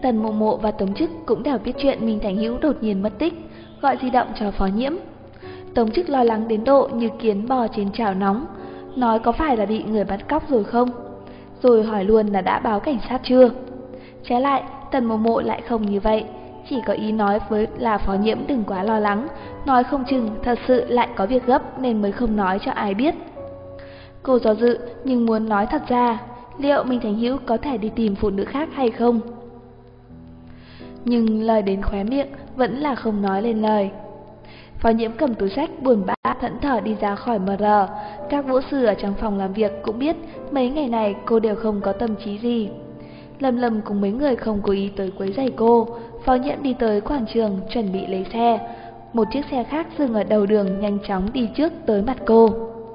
Tần Mộ Mộ và Tống Chức cũng đều biết chuyện Minh Thành Hữu đột nhiên mất tích, gọi di động cho Phó Nhiễm. Tống Chức lo lắng đến độ như kiến bò trên chảo nóng, nói có phải là bị người bắt cóc rồi không, rồi hỏi luôn là đã báo cảnh sát chưa. Trái lại, Tần Mộ Mộ lại không như vậy, chỉ có ý nói với là Phó Nhiễm đừng quá lo lắng, nói không chừng thật sự lại có việc gấp nên mới không nói cho ai biết. Cô do dự nhưng muốn nói thật ra, liệu Minh Thành Hữu có thể đi tìm phụ nữ khác hay không? Nhưng lời đến khóe miệng vẫn là không nói lên lời. Phó Nhiễm cầm túi sách buồn bã thẫn thờ đi ra khỏi MR. Các vũ sư ở trong phòng làm việc cũng biết mấy ngày này cô đều không có tâm trí gì. Lâm Lâm cùng mấy người không cố ý tới quấy rầy cô. Phó Nhiễm đi tới quảng trường chuẩn bị lấy xe. Một chiếc xe khác dừng ở đầu đường nhanh chóng đi trước tới mặt cô.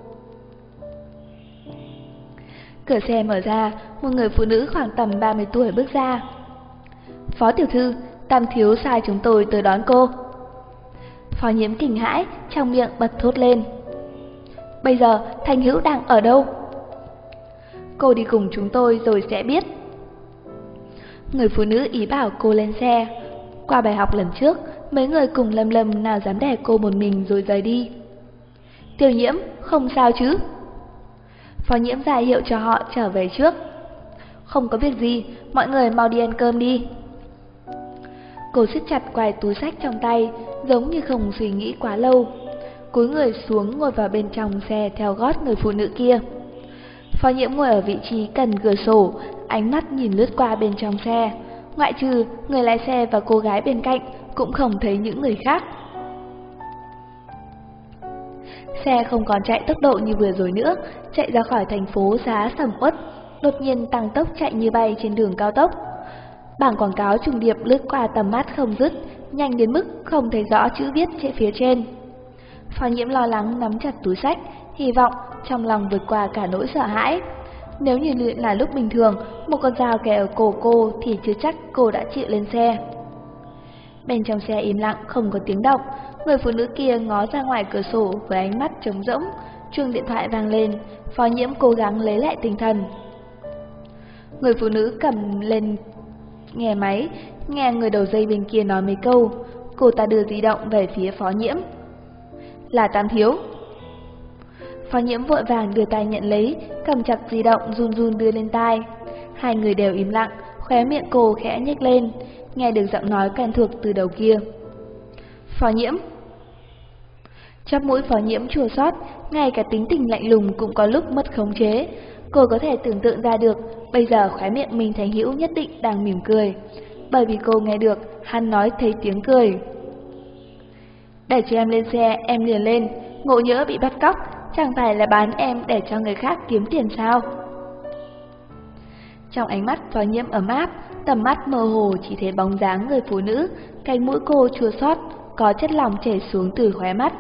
Cửa xe mở ra, một người phụ nữ khoảng tầm 30 tuổi bước ra. Phó tiểu thư, Tam thiếu sai chúng tôi tới đón cô. Phó Nhiễm kinh hãi, trong miệng bật thốt lên. Bây giờ Thành Hữu đang ở đâu? Cô đi cùng chúng tôi rồi sẽ biết. Người phụ nữ ý bảo cô lên xe. Qua bài học lần trước, mấy người cùng Lâm Lâm nào dám để cô một mình rồi rời đi. Tiểu Nhiễm, không sao chứ? Phó Nhiễm ra hiệu cho họ trở về trước. Không có việc gì, mọi người mau đi ăn cơm đi. Cô siết chặt quai túi sách trong tay, giống như không suy nghĩ quá lâu. Cúi người xuống ngồi vào bên trong xe theo gót người phụ nữ kia. Phó Nhiễm ngồi ở vị trí gần cửa sổ, ánh mắt nhìn lướt qua bên trong xe. Ngoại trừ người lái xe và cô gái bên cạnh, cũng không thấy những người khác. Xe không còn chạy tốc độ như vừa rồi nữa, chạy ra khỏi thành phố Giá sầm uất, đột nhiên tăng tốc chạy như bay trên đường cao tốc. Bảng quảng cáo trùng điệp lướt qua tầm mắt không dứt, nhanh đến mức không thấy rõ chữ viết trên phía trên. Phó Nhiễm lo lắng nắm chặt túi sách, hy vọng trong lòng vượt qua cả nỗi sợ hãi. Nếu như là lúc bình thường, một con dao kề ở cổ cô thì chưa chắc cô đã chịu lên xe. Bên trong xe im lặng không có tiếng động, người phụ nữ kia ngó ra ngoài cửa sổ với ánh mắt trống rỗng. Chuông điện thoại vang lên, Phó Nhiễm cố gắng lấy lại tinh thần. Người phụ nữ cầm lên nghe máy, nghe người đầu dây bên kia nói mấy câu. Cô ta đưa di động về phía Phó Nhiễm. Là Tam thiếu. Phó Nhiễm vội vàng đưa tay nhận lấy, cầm chặt di động run run đưa lên tai. Hai người đều im lặng, khóe miệng cô khẽ nhếch lên, nghe được giọng nói quen thuộc từ đầu kia. Phó Nhiễm. Chóp mũi Phó Nhiễm chua xót, ngay cả tính tình lạnh lùng cũng có lúc mất khống chế. Cô có thể tưởng tượng ra được, bây giờ khóe miệng Minh Thành Hữu nhất định đang mỉm cười, bởi vì cô nghe được hắn nói thấy tiếng cười. Để cho em lên xe, em liền lên, ngộ nhỡ bị bắt cóc, chẳng phải là bán em để cho người khác kiếm tiền sao? Trong ánh mắt Phó Nhiễm ấm áp, tầm mắt mơ hồ chỉ thấy bóng dáng người phụ nữ, cánh mũi cô chua xót, có chất lỏng chảy xuống từ khóe mắt.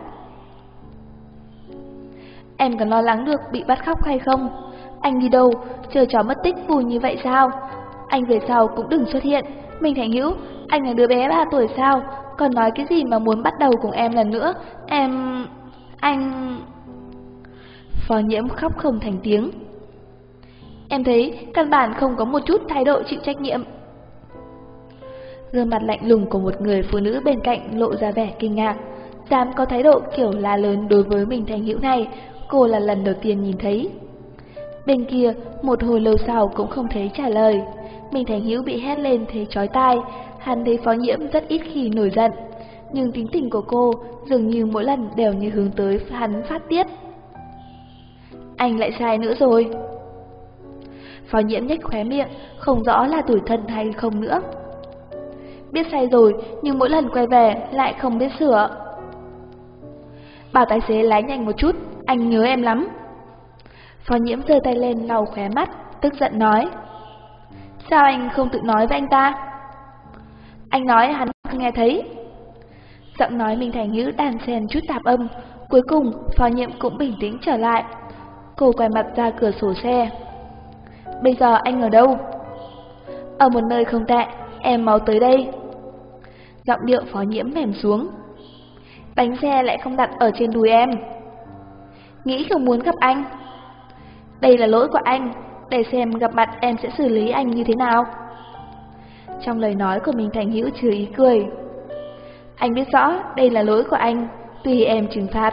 Em còn lo lắng được bị bắt cóc hay không? Anh đi đâu, chờ cháu mất tích vùi như vậy sao? Anh về sau cũng đừng xuất hiện. Minh Thành Hữu, anh là đứa bé 3 tuổi sao? Còn nói cái gì mà muốn bắt đầu cùng em lần nữa? Anh... Phó Nhiễm khóc không thành tiếng. Em thấy căn bản không có một chút thái độ chịu trách nhiệm. Gương mặt lạnh lùng của một người phụ nữ bên cạnh lộ ra vẻ kinh ngạc. Dám có thái độ kiểu la lớn đối với Minh Thành Hữu này, cô là lần đầu tiên nhìn thấy. Bên kia, một hồi lâu sau cũng không thấy trả lời. Minh Thành Hữu bị hét lên thấy chói tai. Hắn thấy Phó Nhiễm rất ít khi nổi giận, nhưng tính tình của cô dường như mỗi lần đều như hướng tới hắn phát tiết. Anh lại sai nữa rồi. Phó Nhiễm nhếch khóe miệng, không rõ là tủi thân hay không nữa. Biết sai rồi, nhưng mỗi lần quay về lại không biết sửa. Bảo tài xế lái nhanh một chút, anh nhớ em lắm. Phó Nhiễm giơ tay lên lau khóe mắt, tức giận nói. Sao anh không tự nói với anh ta? Anh nói hắn không nghe thấy. Giọng nói Minh Thành Hữu đan xen chút tạp âm. Cuối cùng Phó Nhiễm cũng bình tĩnh trở lại. Cô quay mặt ra cửa sổ xe. Bây giờ anh ở đâu? Ở một nơi không tệ, em mau tới đây. Giọng điệu Phó Nhiễm mềm xuống. Bánh xe lại không đặt ở trên đùi em. Nghĩ không muốn gặp anh. Đây là lỗi của anh, để xem gặp mặt em sẽ xử lý anh như thế nào. Trong lời nói của Minh Thành Hữu chứa ý cười. Anh biết rõ đây là lỗi của anh, tùy em trừng phạt.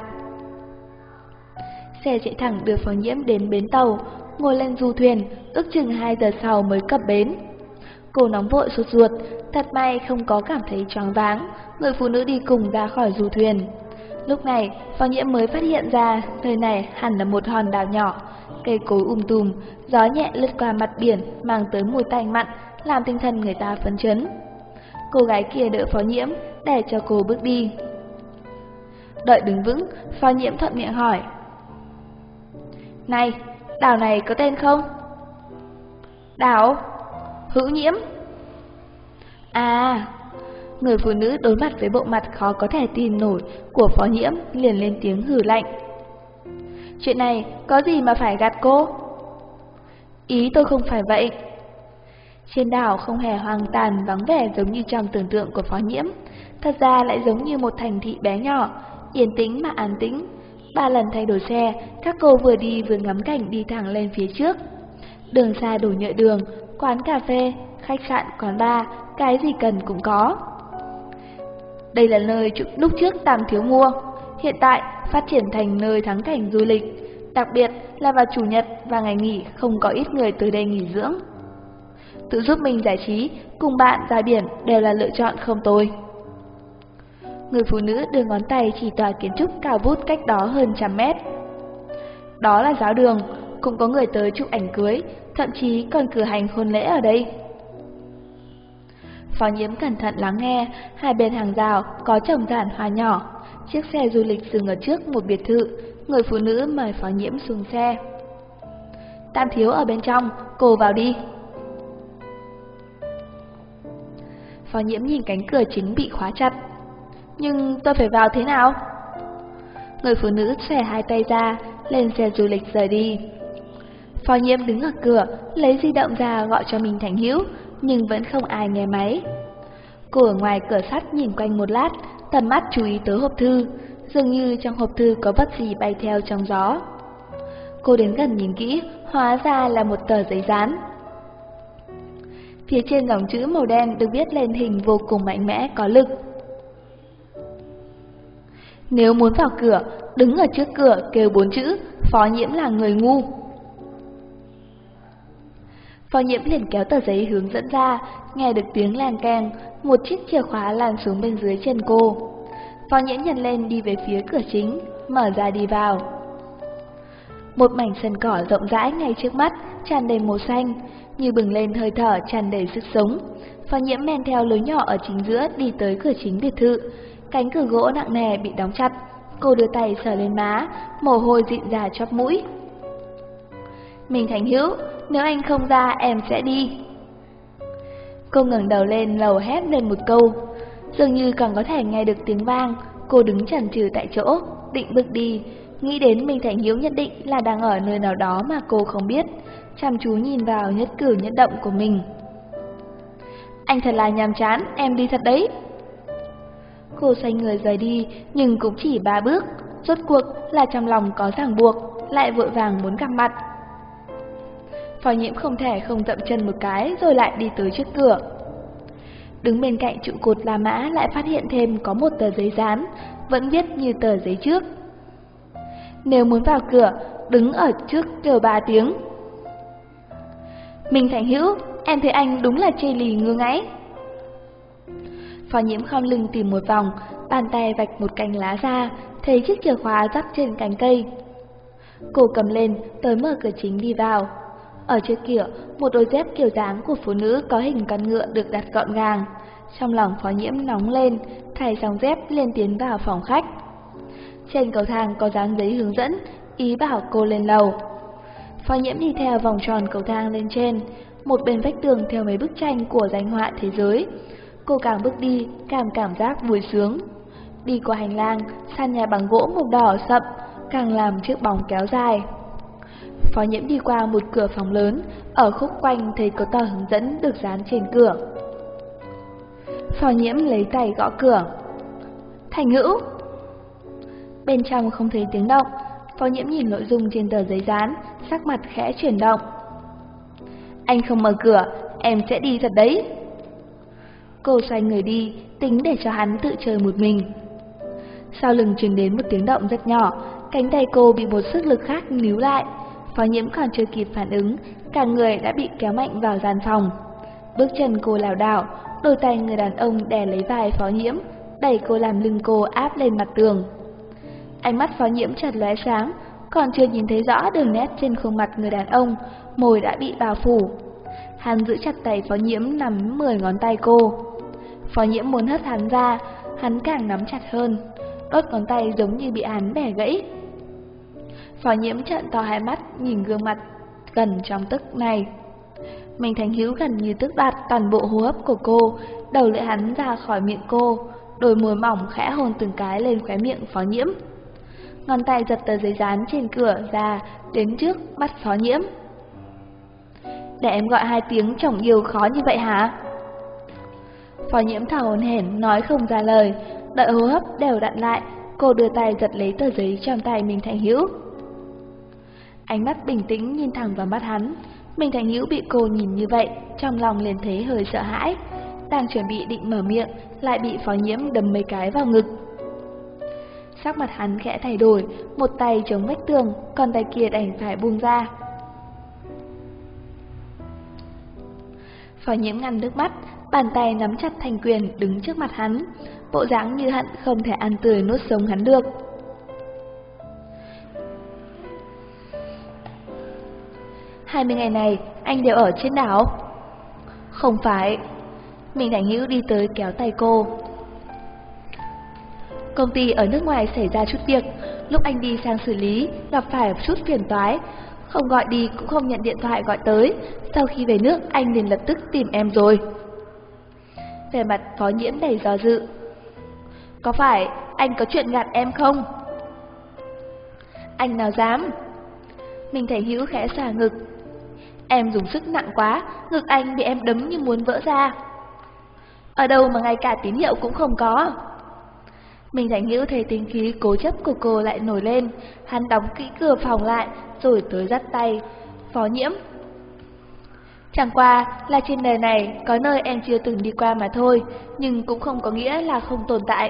Xe chạy thẳng đưa Phó Nhiễm đến bến tàu, ngồi lên du thuyền, ước chừng 2 giờ sau mới cập bến. Cô nóng vội sốt ruột, thật may không có cảm thấy choáng váng, người phụ nữ đi cùng ra khỏi du thuyền. Lúc này, Phó Nhiễm mới phát hiện ra nơi này hẳn là một hòn đảo nhỏ, cây cối tùm, gió nhẹ lướt qua mặt biển mang tới mùi tanh mặn, làm tinh thần người ta phấn chấn. Cô gái kia đỡ Phó Nhiễm để cho cô bước đi. Đợi đứng vững, Phó Nhiễm thuận miệng hỏi: Này, đảo này có tên không? Đảo Hữu Nhiễm. À, người phụ nữ đối mặt với bộ mặt khó có thể tin nổi của Phó Nhiễm liền lên tiếng hừ lạnh. Chuyện này có gì mà phải gạt cô? Ý tôi không phải vậy. Trên đảo không hề hoang tàn vắng vẻ giống như trong tưởng tượng của Phó Nhiễm, thật ra lại giống như một thành thị bé nhỏ, yên tĩnh mà an tĩnh. 3 lần thay đổi xe, các cô vừa đi vừa ngắm cảnh đi thẳng lên phía trước. Đường xa đổ nhựa đường, quán cà phê, khách sạn, quán bar, cái gì cần cũng có. Đây là nơi lúc trước Tam Thiếu mua, hiện tại phát triển thành nơi thắng cảnh du lịch, đặc biệt là vào chủ nhật và ngày nghỉ không có ít người tới đây nghỉ dưỡng. Tự giúp mình giải trí, cùng bạn ra biển đều là lựa chọn không tồi. Người phụ nữ đưa ngón tay chỉ tòa kiến trúc cao vút cách đó hơn 100 mét. Đó là giáo đường, cũng có người tới chụp ảnh cưới, thậm chí còn cử hành hôn lễ ở đây. Phó Nhiễm cẩn thận lắng nghe, hai bên hàng rào có trồng giản hoa nhỏ. Chiếc xe du lịch dừng ở trước một biệt thự, người phụ nữ mời Phó Nhiễm xuống xe. Tam Thiếu ở bên trong, cô vào đi. Phó Nhiễm nhìn cánh cửa chính bị khóa chặt. Nhưng tôi phải vào thế nào? Người phụ nữ xòe hai tay ra, lên xe du lịch rời đi. Phó Nhiễm đứng ở cửa, lấy di động ra gọi cho Minh Thành Hữu, nhưng vẫn không ai nghe máy. Cô ở ngoài cửa sắt nhìn quanh một lát, tầm mắt chú ý tới hộp thư, dường như trong hộp thư có vật gì bay theo trong gió. Cô đến gần nhìn kỹ, hóa ra là một tờ giấy dán. Phía trên dòng chữ màu đen được viết lên hình vô cùng mạnh mẽ, có lực. Nếu muốn vào cửa, đứng ở trước cửa kêu 4 chữ, Phó Nhiễm là người ngu. Phó Nhiễm liền kéo tờ giấy hướng dẫn ra, nghe được tiếng leng keng, một chiếc chìa khóa lan xuống bên dưới chân cô. Phó Nhiễm nhặt lên đi về phía cửa chính, mở ra đi vào. Một mảnh sân cỏ rộng rãi ngay trước mắt, tràn đầy màu xanh, như bừng lên hơi thở tràn đầy sức sống. Phó Nhiễm men theo lối nhỏ ở chính giữa đi tới cửa chính biệt thự. Cánh cửa gỗ nặng nề bị đóng chặt, cô đưa tay sờ lên má, mồ hôi dịn ra chóp mũi. Minh Thành Hữu, nếu anh không ra em sẽ đi. Cô ngẩng đầu lên lầu hét lên một câu, dường như còn có thể nghe được tiếng vang. Cô đứng chần chừ tại chỗ, định bước đi, nghĩ đến Minh Thành Hữu nhất định là đang ở nơi nào đó mà cô không biết, chăm chú nhìn vào nhất cử nhất động của mình. Anh thật là nhàm chán, em đi thật đấy. Cô xoay người rời đi, nhưng cũng chỉ 3 bước, rốt cuộc là trong lòng có ràng buộc, lại vội vàng muốn gặp mặt. Phó Nhiễm không thể không dậm chân một cái rồi lại đi tới trước cửa. Đứng bên cạnh trụ cột La Mã lại phát hiện thêm có một tờ giấy dán, vẫn viết như tờ giấy trước. Nếu muốn vào cửa, đứng ở trước kêu 3 tiếng. Minh Thành Hữu, em thấy anh đúng là chê lì ngứa ngáy. Phó Nhiễm khom lưng tìm một vòng, bàn tay vạch một cành lá ra, thấy chiếc chìa khóa rắc trên cành cây. Cô cầm lên, tới mở cửa chính đi vào. Ở trước cửa, một đôi dép kiểu dáng của phụ nữ có hình con ngựa được đặt gọn gàng. Trong lòng Phó Nhiễm nóng lên, thay xong dép liền tiến vào phòng khách. Trên cầu thang có dán giấy hướng dẫn, ý bảo cô lên lầu. Phó Nhiễm đi theo vòng tròn cầu thang lên trên, một bên vách tường theo mấy bức tranh của danh họa thế giới. Cô càng bước đi, càng cảm giác vui sướng. Đi qua hành lang, sàn nhà bằng gỗ màu đỏ sậm, càng làm chiếc bóng kéo dài. Phó Nhiễm đi qua một cửa phòng lớn, ở khúc quanh thấy có tờ hướng dẫn được dán trên cửa. Phó Nhiễm lấy tay gõ cửa. Thành Hữu. Bên trong không thấy tiếng động, Phó Nhiễm nhìn nội dung trên tờ giấy dán, sắc mặt khẽ chuyển động. Anh không mở cửa, em sẽ đi thật đấy. Cô xoay người đi, tính để cho hắn tự chơi một mình. Sau lưng truyền đến một tiếng động rất nhỏ, cánh tay cô bị một sức lực khác níu lại. Phó Nhiễm còn chưa kịp phản ứng, cả người đã bị kéo mạnh vào gian phòng. Bước chân cô lảo đảo, đôi tay người đàn ông đè lấy vai Phó Nhiễm, đẩy cô làm lưng cô áp lên mặt tường. Ánh mắt Phó Nhiễm chợt lóe sáng, còn chưa nhìn thấy rõ đường nét trên khuôn mặt người đàn ông, môi đã bị bao phủ. Hắn giữ chặt tay Phó Nhiễm nắm 10 ngón tay cô. Phó Nhiễm muốn hất hắn ra, hắn càng nắm chặt hơn, đốt ngón tay giống như bị hắn bẻ gãy. Phó Nhiễm trợn to hai mắt nhìn gương mặt gần trong tức này. Minh Thành Hữu gần như tước đoạt toàn bộ hô hấp của cô, đầu lưỡi hắn ra khỏi miệng cô, đôi môi mỏng khẽ hôn từng cái lên khóe miệng Phó Nhiễm. Ngón tay giật tờ giấy dán trên cửa ra đến trước mắt Phó Nhiễm. Để em gọi 2 tiếng chồng yêu khó như vậy hả? Phó Nhiễm thở hổn hển nói không ra lời, đợi hô hấp đều đặn lại, cô đưa tay giật lấy tờ giấy trong tay Minh Thành Hữu. Ánh mắt bình tĩnh nhìn thẳng vào mắt hắn. Minh Thành Hữu bị cô nhìn như vậy, trong lòng liền thấy hơi sợ hãi, đang chuẩn bị định mở miệng, lại bị Phó Nhiễm đấm mấy cái vào ngực. Sắc mặt hắn khẽ thay đổi, một tay chống vách tường, còn tay kia đành phải buông ra. Phó Nhiễm ngăn nước mắt, bàn tay nắm chặt thành quyền đứng trước mặt hắn, bộ dáng như hận không thể ăn tươi nuốt sống hắn được. 20 ngày này, anh đều ở trên đảo. Không phải. Minh Thành Hữu đi tới kéo tay cô. Công ty ở nước ngoài xảy ra chút việc, lúc anh đi sang xử lý, gặp phải một chút phiền toái. Không gọi đi cũng không nhận điện thoại gọi tới, sau khi về nước anh liền lập tức tìm em rồi. Vẻ mặt Phó Nhiễm đầy do dự. Có phải anh có chuyện gạt em không? Anh nào dám. Minh Thành Hữu khẽ xả ngực. Em dùng sức nặng quá, ngực anh bị em đấm như muốn vỡ ra. Ở đâu mà ngay cả tín hiệu cũng không có. Minh Thành Hữu thấy tính khí cố chấp của cô lại nổi lên, hắn đóng kỹ cửa phòng lại rồi tới dắt tay Phó Nhiễm. Chẳng qua là trên đời này có nơi em chưa từng đi qua mà thôi, nhưng cũng không có nghĩa là không tồn tại.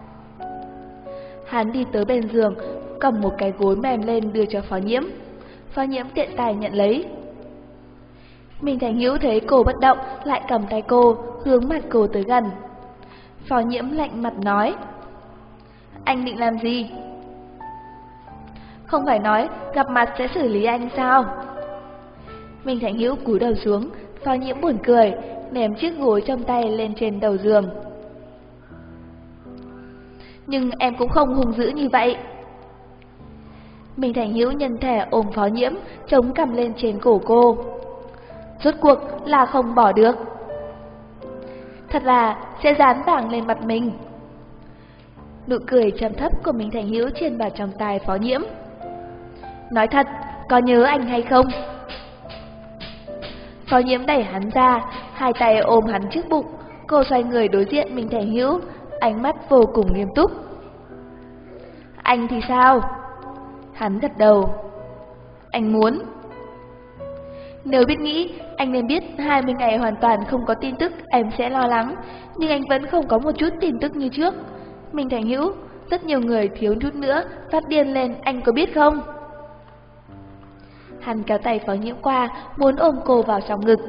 Hắn đi tới bên giường, cầm một cái gối mềm lên đưa cho Phó Nhiễm. Phó Nhiễm tiện tay nhận lấy. Minh Thành Hữu thấy cô bất động, lại cầm tay cô, hướng mặt cô tới gần. Phó Nhiễm lạnh mặt nói. Anh định làm gì? Không phải nói gặp mặt sẽ xử lý anh sao? Minh Thành Hữu cúi đầu xuống, Phó Nhiễm buồn cười, ném chiếc gối trong tay lên trên đầu giường. Nhưng em cũng không hung dữ như vậy. Minh Thành Hữu nhân thể ôm Phó Nhiễm, chống cằm lên trên cổ cô. Rốt cuộc là không bỏ được. Thật là sẽ dán vàng lên mặt mình. Nụ cười trầm thấp của Minh Thành Hữu truyền vào trong tai Phó Nhiễm. Nói thật, có nhớ anh hay không? Phó Nhiễm đẩy hắn ra, hai tay ôm hắn trước bụng. Cô xoay người đối diện Minh Thành Hữu, ánh mắt vô cùng nghiêm túc. Anh thì sao? Hắn gật đầu. Anh muốn. Nếu biết nghĩ, anh nên biết 20 ngày hoàn toàn không có tin tức em sẽ lo lắng, nhưng anh vẫn không có một chút tin tức như trước. Minh Thành Hữu, rất nhiều người thiếu chút nữa phát điên lên, anh có biết không? Hắn kéo tay Phó Nhiễm qua, muốn ôm cô vào trong ngực.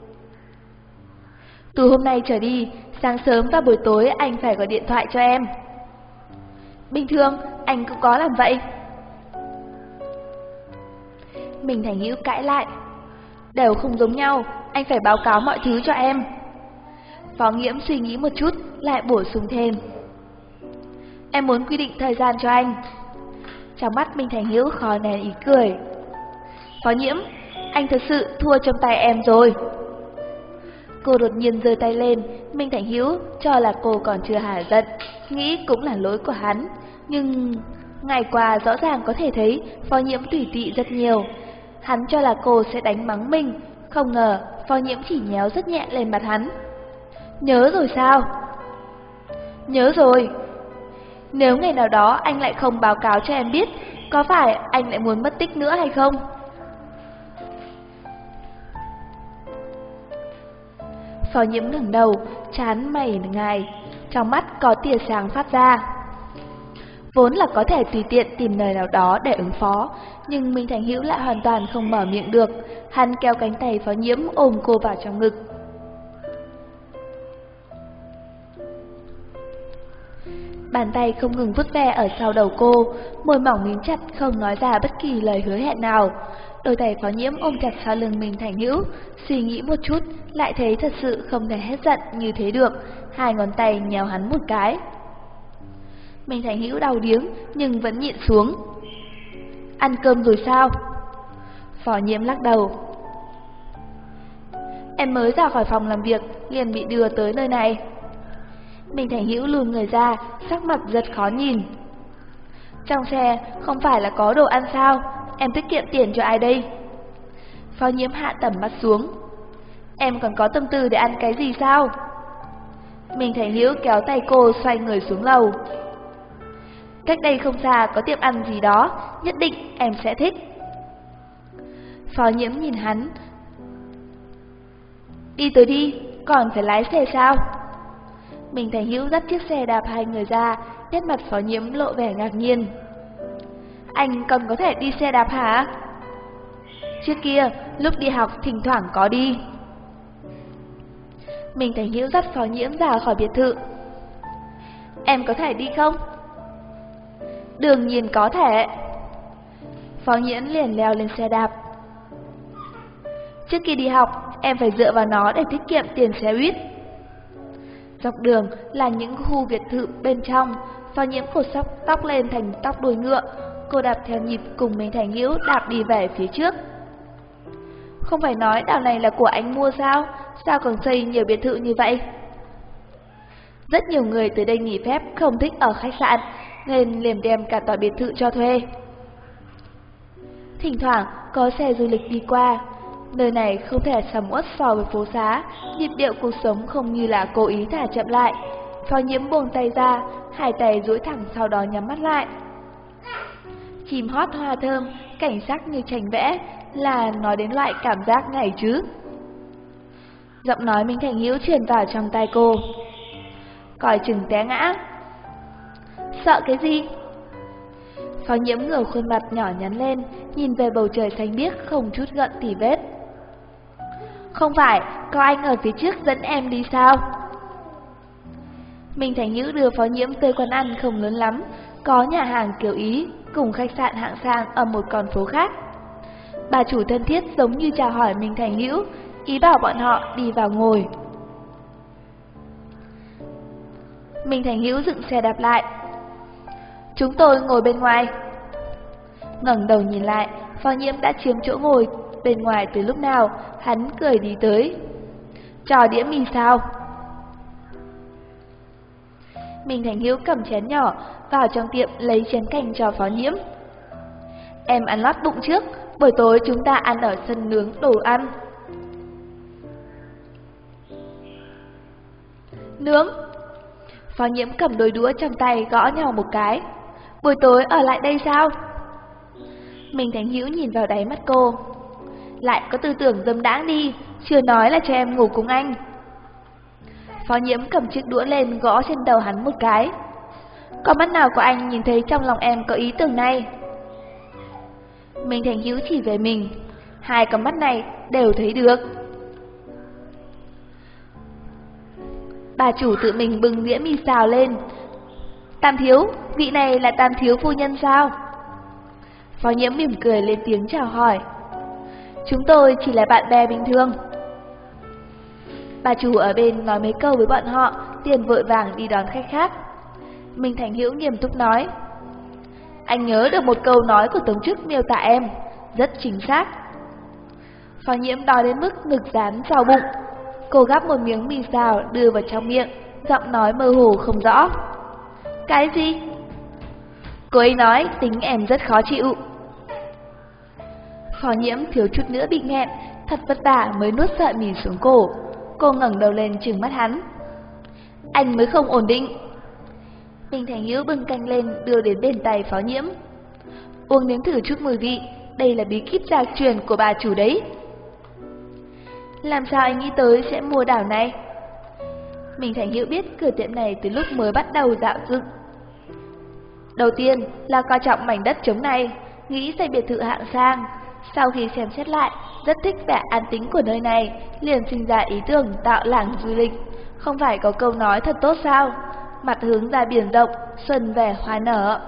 Từ hôm nay trở đi, sáng sớm và buổi tối anh phải gọi điện thoại cho em. Bình thường, anh cũng có làm vậy. Minh Thành Hữu cãi lại. Đều không giống nhau, anh phải báo cáo mọi thứ cho em. Phó Nhiễm suy nghĩ một chút, lại bổ sung thêm. Em muốn quy định thời gian cho anh. Trong mắt Minh Thành Hữu khó nén ý cười. Phó Nhiễm, anh thật sự thua trong tay em rồi. Cô đột nhiên giơ tay lên, Minh Thành Hữu cho là cô còn chưa hả giận, nghĩ cũng là lỗi của hắn. Nhưng ngày qua rõ ràng có thể thấy Phó Nhiễm tùy tị rất nhiều. Hắn cho là cô sẽ đánh mắng mình, không ngờ Phó Nhiễm chỉ nhéo rất nhẹ lên mặt hắn. Nhớ rồi sao? Nhớ rồi. Nếu ngày nào đó anh lại không báo cáo cho em biết, có phải anh lại muốn mất tích nữa hay không? Phó Nhiễm ngẩng đầu, trán mày ngài, trong mắt có tia sáng phát ra. Vốn là có thể tùy tiện tìm lời nào đó để ứng phó, nhưng Minh Thành Hữu lại hoàn toàn không mở miệng được. Hắn kéo cánh tay Phó Nhiễm ôm cô vào trong ngực. Bàn tay không ngừng vuốt ve ở sau đầu cô, môi mỏng mím chặt không nói ra bất kỳ lời hứa hẹn nào. Đôi tay Phó Nhiễm ôm chặt sau lưng Minh Thành Hữu, suy nghĩ một chút, lại thấy thật sự không thể hết giận như thế được, hai ngón tay nhéo hắn một cái. Minh Thành Hữu đau điếng nhưng vẫn nhịn xuống. Ăn cơm rồi sao? Phó Nhiễm lắc đầu. Em mới ra khỏi phòng làm việc, liền bị đưa tới nơi này. Minh Thành Hữu lùn người ra, sắc mặt rất khó nhìn. Trong xe không phải là có đồ ăn sao? Em tiết kiệm tiền cho ai đây? Phó Nhiễm hạ tầm mắt xuống. Em còn có tâm tư để ăn cái gì sao? Minh Thành Hữu kéo tay cô xoay người xuống lầu. Cách đây không xa có tiệm ăn gì đó, nhất định em sẽ thích. Phó Nhiễm nhìn hắn. Đi tới đi, còn phải lái xe sao? Minh Thành Hữu dắt chiếc xe đạp hai người ra, nét mặt Phó Nhiễm lộ vẻ ngạc nhiên. Anh còn có thể đi xe đạp hả? Trước kia, lúc đi học thỉnh thoảng có đi. Minh Thành Hữu dắt Phó Nhiễm ra khỏi biệt thự. Em có thể đi không? Đương nhiên có thể. Phó Nhiễm liền leo lên xe đạp. Trước khi đi học, em phải dựa vào nó để tiết kiệm tiền xe buýt. Dọc đường là những khu biệt thự bên trong. Phó Nhiễm cột tóc lên thành tóc đuôi ngựa. Cô đạp theo nhịp cùng Minh Thành Hữu đạp đi về phía trước. Không phải nói đảo này là của anh mua sao? Sao còn xây nhiều biệt thự như vậy? Rất nhiều người tới đây nghỉ phép không thích ở khách sạn, nên liền đem cả tòa biệt thự cho thuê. Thỉnh thoảng có xe du lịch đi qua. Nơi này không thể sầm uất so với phố xá, nhịp điệu cuộc sống không như là cố ý thả chậm lại. Phó Nhiễm buông tay ra, hai tay duỗi thẳng sau đó nhắm mắt lại. Chim hót hoa thơm, cảnh sắc như tranh vẽ, là nói đến loại cảm giác này chứ. Giọng nói Minh Thành Hữu truyền vào trong tai cô. Coi chừng té ngã. Sợ cái gì? Phó Nhiễm ngửa khuôn mặt nhỏ nhắn lên, nhìn về bầu trời xanh biếc không chút gợn tì vết. Không phải, có anh ở phía trước dẫn em đi sao? Minh Thành Hữu đưa Phó Nhiễm tới quán ăn không lớn lắm, có nhà hàng kiểu Ý cùng khách sạn hạng sang ở một con phố khác. Bà chủ thân thiết giống như chào hỏi Minh Thành Hữu, ý bảo bọn họ đi vào ngồi. Minh Thành Hữu dựng xe đạp lại. Chúng tôi ngồi bên ngoài. Ngẩng đầu nhìn lại, Phó Nhiễm đã chiếm chỗ ngồi bên ngoài từ lúc nào, hắn cười đi tới. Trò đĩa mì sao? Minh Thành Hữu cầm chén nhỏ vào trong tiệm lấy chén canh cho Phó Nhiễm. Em ăn lót bụng trước, buổi tối chúng ta ăn ở sân nướng đồ ăn. Nướng? Phó Nhiễm cầm đôi đũa trong tay gõ nhau một cái. Buổi tối ở lại đây sao? Minh Thành Hữu nhìn vào đáy mắt cô. Lại có tư tưởng dâm đãng đi, chưa nói là cho em ngủ cùng anh. Phó Nhiễm cầm chiếc đũa lên gõ trên đầu hắn một cái. Có mắt nào của anh nhìn thấy trong lòng em có ý tưởng này? Minh Thành Hữu chỉ về mình. Hai con mắt này đều thấy được. Bà chủ tự mình bưng đĩa mì xào lên. Tam thiếu, vị này là Tam thiếu phu nhân sao? Phó Nhiễm mỉm cười lên tiếng chào hỏi. Chúng tôi chỉ là bạn bè bình thường. Bà chủ ở bên nói mấy câu với bọn họ, liền vội vàng đi đón khách khác. Minh Thành Hữu nghiêm túc nói. Anh nhớ được một câu nói của Tống Trức miêu tả em, rất chính xác. Phó Nhiễm đói đến mức ngực dán vào bụng. Cô gắp một miếng mì xào đưa vào trong miệng, giọng nói mơ hồ không rõ. Cái gì? Cô ấy nói tính em rất khó chịu. Phó Nhiễm thiếu chút nữa bị nghẹn, thật vất vả mới nuốt sợi mì xuống cổ. Cô ngẩng đầu lên trừng mắt hắn. Anh mới không ổn định. Minh Thành Hữu bưng canh lên đưa đến bên tay Phó Nhiễm. Uống nếm thử chút mùi vị, đây là bí kíp gia truyền của bà chủ đấy. Làm sao anh nghĩ tới sẽ mua đảo này? Mình Thành Hữu biết cửa tiệm này từ lúc mới bắt đầu dạo dựng. Đầu tiên là coi trọng mảnh đất trống này, nghĩ xây biệt thự hạng sang. Sau khi xem xét lại, rất thích vẻ an tĩnh của nơi này, liền sinh ra ý tưởng tạo làng du lịch. Không phải có câu nói thật tốt sao? Mặt hướng ra biển rộng, xuân về hoa nở.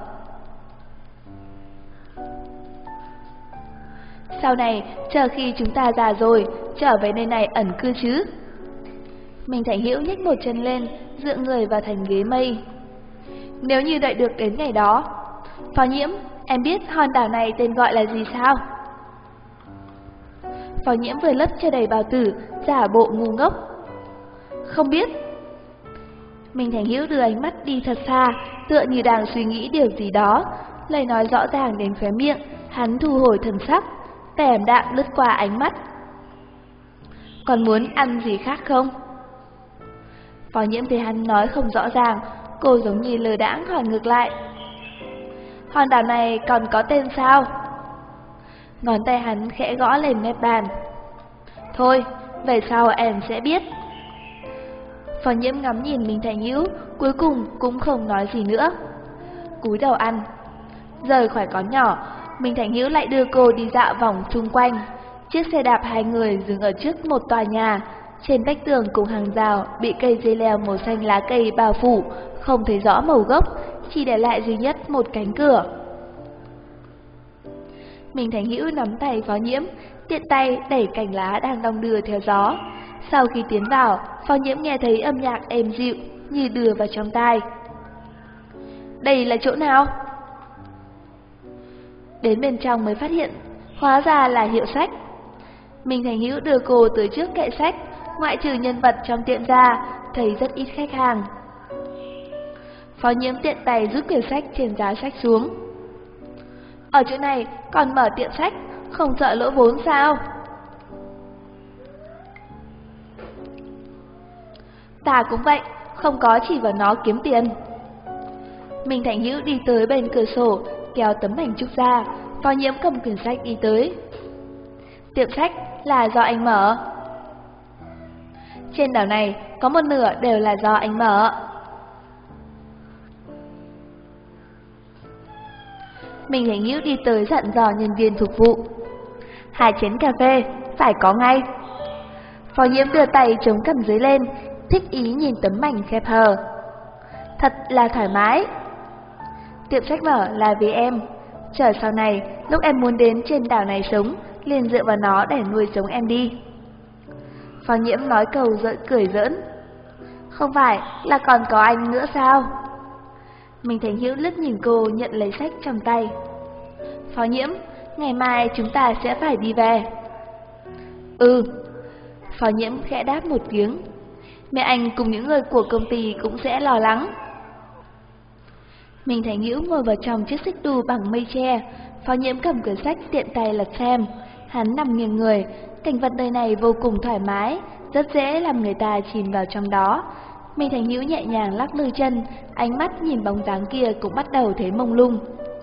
Sau này, chờ khi chúng ta già rồi, trở về nơi này ẩn cư chứ. Mình Thành Hữu nhếch một chân lên, dựa người vào thành ghế mây. Nếu như đợi được đến ngày đó. Phó Nhiễm, em biết hòn đảo này tên gọi là gì sao? Phó Nhiễm vừa lấp cho đầy bào tử, giả bộ ngu ngốc. Không biết. Mình Thành Hữu đưa ánh mắt đi thật xa, tựa như đang suy nghĩ điều gì đó. Lời nói rõ ràng đến khóe miệng, hắn thu hồi thần sắc, vẻ ảm đạm lướt qua ánh mắt. Còn muốn ăn gì khác không? Phó Nhiễm thấy hắn nói không rõ ràng, cô giống như lơ đãng hỏi ngược lại. Hòn đảo này còn có tên sao? Ngón tay hắn khẽ gõ lên mép bàn. Thôi, về sau em sẽ biết. Phó Nhiễm ngắm nhìn Minh Thành Hữu, cuối cùng cũng không nói gì nữa. Cúi đầu ăn. Rời khỏi quán nhỏ, Minh Thành Hữu lại đưa cô đi dạo vòng chung quanh. Chiếc xe đạp hai người dừng ở trước một tòa nhà. Trên vách tường cùng hàng rào bị cây dây leo màu xanh lá cây bao phủ, không thấy rõ màu gốc, chỉ để lại duy nhất một cánh cửa. Minh Thành Hữu nắm tay Phó Nhiễm, tiện tay đẩy cành lá đang đong đưa theo gió. Sau khi tiến vào, Phó Nhiễm nghe thấy âm nhạc êm dịu như đưa vào trong tai. Đây là chỗ nào? Đến bên trong mới phát hiện, hóa ra là hiệu sách. Minh Thành Hữu đưa cô tới trước kệ sách, ngoại trừ nhân vật trong tiệm ra, thấy rất ít khách hàng. Phó Nhiễm tiện tay rút quyển sách trên giá sách xuống. Ở chỗ này còn mở tiệm sách, không sợ lỗ vốn sao? Ta cũng vậy, không có chỉ vào nó kiếm tiền. Minh Thành Hữu đi tới bên cửa sổ, kéo tấm mảnh trúc ra. Phó Nhiễm cầm quyển sách đi tới. Tiệm sách là do anh mở. Trên đảo này có một nửa đều là do anh mở. Minh Thành Hữu đi tới dặn dò nhân viên phục vụ. 2 chén cà phê, phải có ngay. Phó Nhiễm đưa tay chống cằm dưới lên, thích ý nhìn tấm mảnh khép hờ. Thật là thoải mái. Tiệm sách mở là vì em. Chờ sau này, lúc em muốn đến trên đảo này sống, liền dựa vào nó để nuôi sống em đi. Phó Nhiễm nói câu cười giỡn. Không phải là còn có anh nữa sao? Minh Thành Hữu lướt nhìn cô nhận lấy sách trong tay. Phó Nhiễm, ngày mai chúng ta sẽ phải đi về. Ừ. Phó Nhiễm khẽ đáp một tiếng. Mẹ anh cùng những người của công ty cũng sẽ lo lắng. Minh Thành Hữu ngồi vào trong chiếc xích đu bằng mây tre. Phó Nhiễm cầm quyển sách tiện tay lật xem. Hắn nằm nghiêng người, cảnh vật nơi này vô cùng thoải mái, rất dễ làm người ta chìm vào trong đó. Minh Thành Hữu nhẹ nhàng lắc lư chân, ánh mắt nhìn bóng dáng kia cũng bắt đầu thấy mông lung.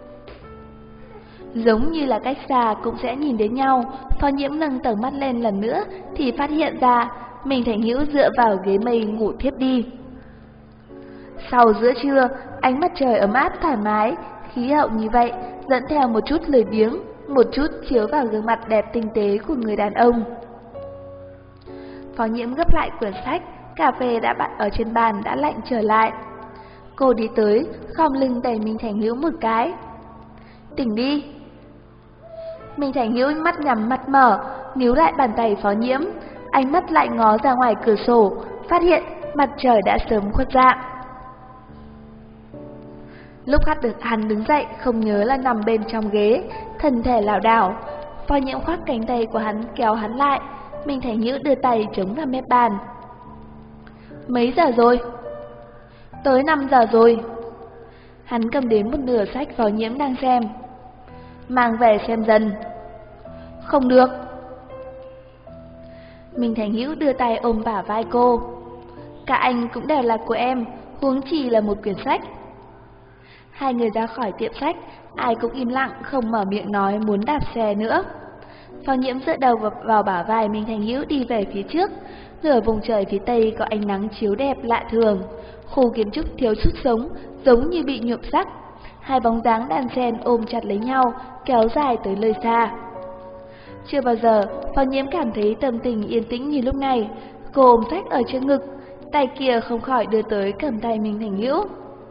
Giống như là cách xa cũng sẽ nhìn đến nhau, Phó Nhiễm nâng tầm mắt lên lần nữa thì phát hiện ra Minh Thành Hữu dựa vào ghế mây ngủ thiếp đi. Sau giữa trưa, ánh mặt trời ấm áp thoải mái, khí hậu như vậy dẫn theo một chút lười biếng, một chút chiếu vào gương mặt đẹp tinh tế của người đàn ông. Phó Nhiễm gấp lại quyển sách, cà phê đã đặt ở trên bàn đã lạnh trở lại. Cô đi tới, khom lưng đẩy Minh Thành Hữu một cái. Tỉnh đi. Minh Thành Hữu mắt nhắm mắt mở, níu lại bàn tay Phó Nhiễm, ánh mắt lại ngó ra ngoài cửa sổ, phát hiện mặt trời đã sớm khuất dạng. Lúc hắn đứng dậy không nhớ là nằm bên trong ghế, thân thể lảo đảo. Phó Nhiễm khoác cánh tay của hắn kéo hắn lại, Minh Thành Hữu đưa tay chống vào mép bàn. Mấy giờ rồi? Tới 5 giờ rồi. Hắn cầm đến một nửa sách Phó Nhiễm đang xem. Mang về xem dần. Không được. Minh Thành Hữu đưa tay ôm bả vai cô. Cả anh cũng đều là của em, huống chi là một quyển sách. Hai người ra khỏi tiệm sách, ai cũng im lặng không mở miệng nói muốn đạp xe nữa. Phó Nhiễm dựa đầu vào bả vai Minh Thành Hữu đi về phía trước. Nửa vùng trời phía tây có ánh nắng chiếu đẹp lạ thường. Khu kiến trúc thiếu chút sống, giống như bị nhuộm sắc. Hai bóng dáng đan xen ôm chặt lấy nhau, kéo dài tới nơi xa. Chưa bao giờ Phó Nhiễm cảm thấy tâm tình yên tĩnh như lúc này. Cô ôm sách ở trước ngực, tay kia không khỏi đưa tới cầm tay Minh Thành Hữu.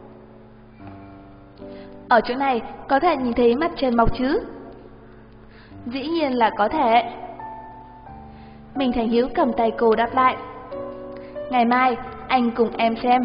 Ở chỗ này có thể nhìn thấy mặt trời mọc chứ? Dĩ nhiên là có thể. Minh Thành Hữu cầm tay cô đáp lại. Ngày mai anh cùng em xem.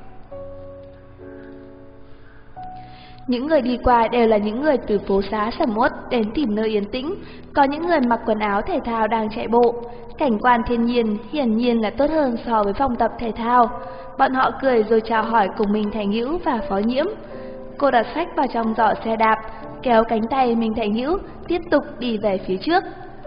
Những người đi qua đều là những người từ phố xá sầm uất đến tìm nơi yên tĩnh. Có những người mặc quần áo thể thao đang chạy bộ. Cảnh quan thiên nhiên hiển nhiên là tốt hơn so với phòng tập thể thao. Bọn họ cười rồi chào hỏi cùng Minh Thành Hữu và Phó Nhiễm. Cô đặt sách vào trong giỏ xe đạp, kéo cánh tay Minh Thành Hữu tiếp tục đi về phía trước.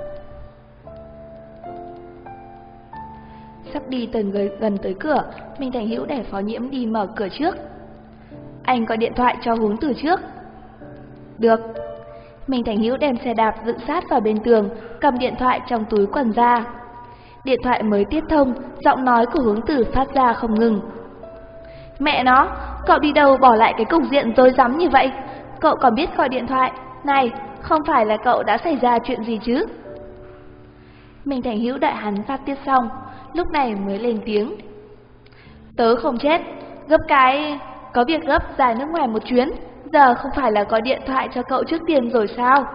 Sắp đi gần tới cửa, Minh Thành Hữu để Phó Nhiễm đi mở cửa trước. Anh gọi điện thoại cho Hướng Tử trước. Được. Minh Thành Hữu đem xe đạp dựng sát vào bên tường, cầm điện thoại trong túi quần ra. Điện thoại mới tiếp thông, giọng nói của Hướng Tử phát ra không ngừng. Mẹ nó, cậu đi đâu bỏ lại cái cục diện rối rắm như vậy? Cậu còn biết gọi điện thoại? Này, không phải là cậu đã xảy ra chuyện gì chứ? Minh Thành Hữu đợi hắn phát tiết xong, lúc này mới lên tiếng. Tớ không chết, có việc gấp ra nước ngoài một chuyến, giờ không phải là gọi điện thoại cho cậu trước tiên rồi sao?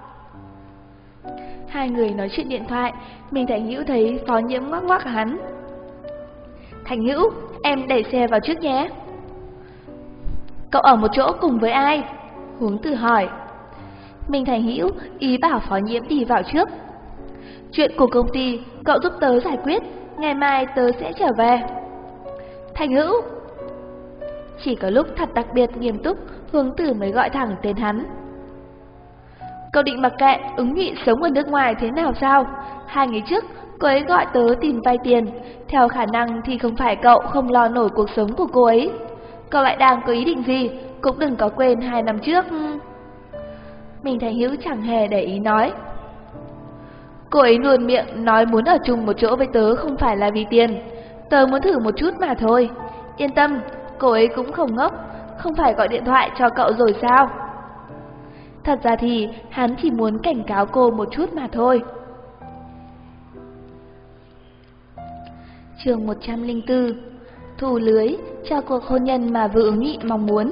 Hai người nói chuyện điện thoại, Minh Thành Hữu thấy Phó Nhiễm ngoắc ngoắc hắn. Thành Hữu, em đẩy xe vào trước nhé. Cậu ở một chỗ cùng với ai? Hướng Tử hỏi. Minh Thành Hữu ý bảo Phó Nhiễm đi vào trước. Chuyện của công ty cậu giúp tớ giải quyết, ngày mai tớ sẽ trở về. Thành Hữu. Chỉ có lúc thật đặc biệt nghiêm túc, Hướng Tử mới gọi thẳng tên hắn. Cậu định mặc kệ ứng nhị sống ở nước ngoài thế nào sao? 2 ngày trước cô ấy gọi tớ tìm vay tiền, theo khả năng thì không phải cậu không lo nổi cuộc sống của cô ấy. Cậu lại đang có ý định gì, cũng đừng có quên 2 năm trước. Minh Thành Hữu chẳng hề để ý nói. Cô ấy luôn miệng nói muốn ở chung một chỗ với tớ không phải là vì tiền, tớ muốn thử một chút mà thôi. Yên tâm, cô ấy cũng không ngốc, không phải gọi điện thoại cho cậu rồi sao? Thật ra thì hắn chỉ muốn cảnh cáo cô một chút mà thôi. Chương 104. Thủ lưới cho cuộc hôn nhân mà Vừa Ứng Nhị mong muốn.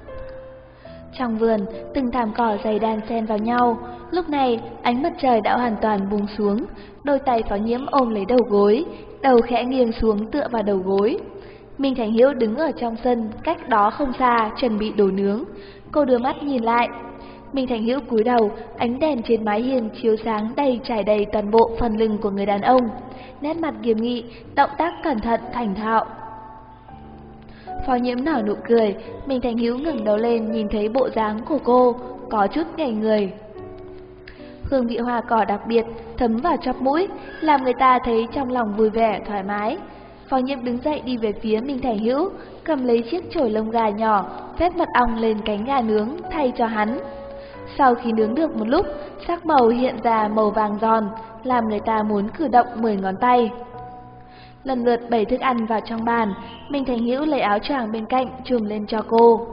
Trong vườn, từng thảm cỏ dày đan xen vào nhau. Lúc này, ánh mặt trời đã hoàn toàn buông xuống. Đôi tay Phó Nhiễm ôm lấy đầu gối, đầu khẽ nghiêng xuống tựa vào đầu gối. Minh Thành Hữu đứng ở trong sân, cách đó không xa, chuẩn bị đồ nướng. Cô đưa mắt nhìn lại. Minh Thành Hữu cúi đầu, ánh đèn trên mái hiên chiếu sáng trải đầy toàn bộ phần lưng của người đàn ông. Nét mặt nghiêm nghị, động tác cẩn thận thành thạo. Phó Nhiễm nở nụ cười, Minh Thành Hữu ngẩng đầu lên nhìn thấy bộ dáng của cô, có chút ngây người. Hương vị hoa cỏ đặc biệt thấm vào chóp mũi, làm người ta thấy trong lòng vui vẻ thoải mái. Phó Nhiễm đứng dậy đi về phía Minh Thành Hữu, cầm lấy chiếc chổi lông gà nhỏ, phết mật ong lên cánh gà nướng thay cho hắn. Sau khi nướng được một lúc, sắc màu hiện ra màu vàng giòn, làm người ta muốn cử động 10 ngón tay. Lần lượt bày thức ăn vào trong bàn, Minh Thành Hữu lấy áo choàng bên cạnh trùm lên cho cô.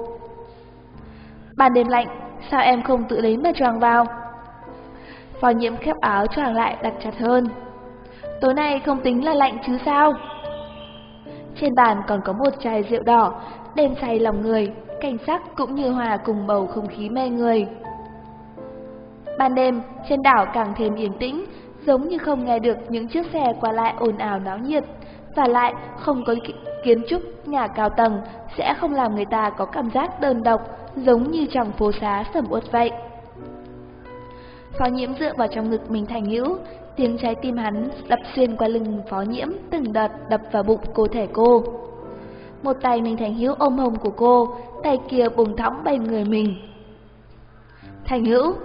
Ban đêm lạnh, sao em không tự lấy mà choàng vào? Phó Nhiễm khép áo choàng lại đặt chặt hơn. Tối nay không tính là lạnh chứ sao? Trên bàn còn có một chai rượu đỏ, đêm say lòng người, cảnh sắc cũng như hòa cùng bầu không khí mê người. Ban đêm, trên đảo càng thêm yên tĩnh, giống như không nghe được những chiếc xe qua lại ồn ào náo nhiệt, và lại không có kiến trúc nhà cao tầng sẽ không làm người ta có cảm giác đơn độc, giống như trong phố xá sầm uất vậy. Phó Nhiễm dựa vào trong ngực Minh Thành Hữu, tiếng trái tim hắn đập xuyên qua lưng Phó Nhiễm từng đợt đập vào bụng cơ thể cô. Một tay Minh Thành Hữu ôm hông của cô, tay kia bùng thõng bên người mình. Thành Hữu.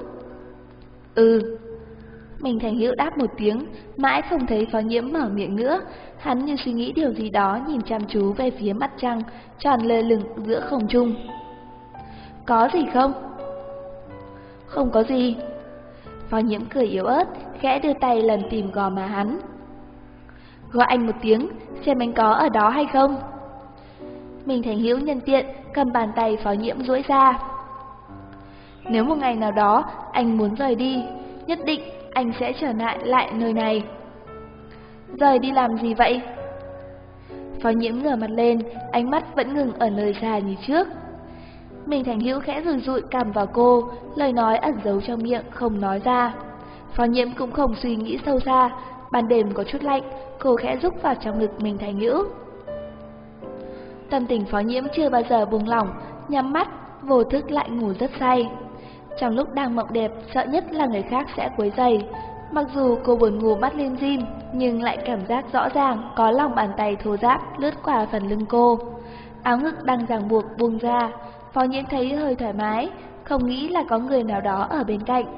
Ừ. Minh Thành Hữu đáp một tiếng, mãi không thấy Phó Nhiễm mở miệng nữa. Hắn như suy nghĩ điều gì đó, nhìn chăm chú về phía mặt trăng tròn lơ lửng giữa không trung. Có gì không? Không có gì. Phó Nhiễm cười yếu ớt, khẽ đưa tay lần tìm gò má hắn. Gọi anh một tiếng, xem anh có ở đó hay không. Minh Thành Hữu nhân tiện cầm bàn tay Phó Nhiễm duỗi ra. Nếu một ngày nào đó anh muốn rời đi, nhất định anh sẽ trở lại nơi này. Rời đi làm gì vậy? Phó Nhiễm ngửa mặt lên, ánh mắt vẫn ngừng ở nơi xa như trước. Minh Thành Hữu khẽ rủi rủi cằm vào cô, lời nói ẩn giấu trong miệng không nói ra. Phó Nhiễm cũng không suy nghĩ sâu xa, ban đêm có chút lạnh, cô khẽ rúc vào trong ngực Minh Thành Hữu. Tâm tình Phó Nhiễm chưa bao giờ buông lỏng, nhắm mắt, vô thức lại ngủ rất say. Trong lúc đang mộng đẹp, sợ nhất là người khác sẽ quấy rầy. Mặc dù cô buồn ngủ mắt lim dim, nhưng lại cảm giác rõ ràng có lòng bàn tay thô ráp lướt qua phần lưng cô. Áo ngực đang ràng buộc buông ra, Phó Nhiễm thấy hơi thoải mái, không nghĩ là có người nào đó ở bên cạnh.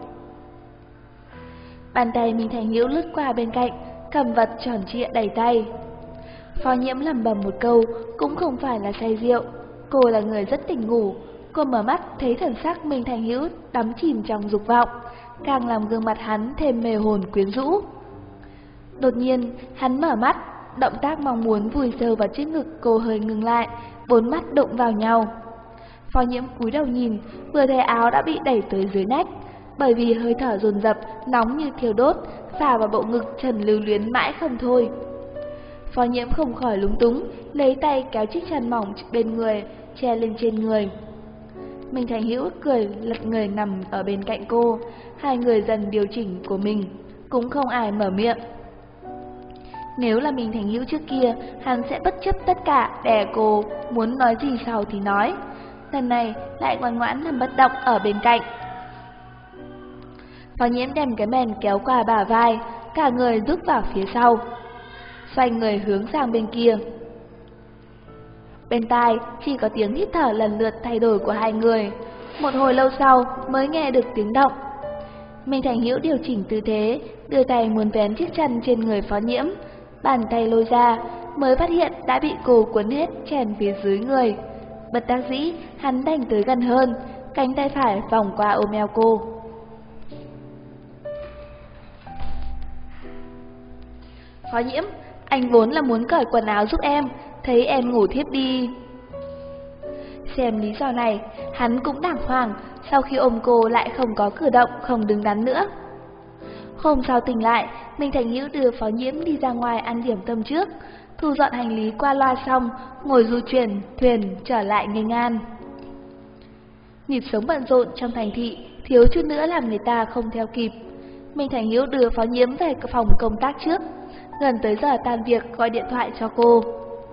Bàn tay Minh Thành Hữu lướt qua bên cạnh, cầm vật tròn trịa đầy tay. Phó Nhiễm lẩm bẩm một câu, cũng không phải là say rượu, cô là người rất tỉnh ngủ. Cô mở mắt thấy thần sắc Minh Thành Hữu đắm chìm trong dục vọng, càng làm gương mặt hắn thêm mê hồn quyến rũ. Đột nhiên, hắn mở mắt, động tác mong muốn vùi sâu vào chiếc ngực cô hơi ngừng lại, bốn mắt đụng vào nhau. Phó Nhiễm cúi đầu nhìn, vừa thấy áo đã bị đẩy tới dưới nách, bởi vì hơi thở dồn dập, nóng như thiêu đốt, phả vào bộ ngực trần lưu luyến mãi không thôi. Phó Nhiễm không khỏi lúng túng, lấy tay kéo chiếc chăn mỏng bên người, che lên trên người. Minh Thành Hữu cười lật người nằm ở bên cạnh cô, hai người dần điều chỉnh của mình, cũng không ai mở miệng. Nếu là Minh Thành Hữu trước kia, hắn sẽ bất chấp tất cả đè cô, muốn nói gì sau thì nói. Lần này lại ngoan ngoãn nằm bất động ở bên cạnh. Phó Nhiễm đem cái mền kéo qua bả vai, cả người rút vào phía sau, xoay người hướng sang bên kia. Bên tai chỉ có tiếng hít thở lần lượt thay đổi của hai người. Một hồi lâu sau mới nghe được tiếng động. Minh Thành Hữu điều chỉnh tư thế, đưa tay muốn vén chiếc chăn trên người Phó Nhiễm, bàn tay lôi ra, mới phát hiện đã bị cô cuốn hết chèn phía dưới người. Bất đắc dĩ, hắn đành tới gần hơn, cánh tay phải vòng qua ôm eo cô. Phó Nhiễm, anh vốn là muốn cởi quần áo giúp em, thấy em ngủ thiếp đi. Xem lý do này, hắn cũng đàng hoàng, sau khi ôm cô lại không có cử động, không đứng đắn nữa. Hôm sau tỉnh lại, Minh Thành Hữu đưa Phó Nhiễm đi ra ngoài ăn điểm tâm trước, thu dọn hành lý qua loa xong, ngồi du thuyền trở lại nghênh an. Nhịp sống bận rộn trong thành thị, thiếu chút nữa làm người ta không theo kịp. Minh Thành Hữu đưa Phó Nhiễm về phòng công tác trước, gần tới giờ tan việc gọi điện thoại cho cô.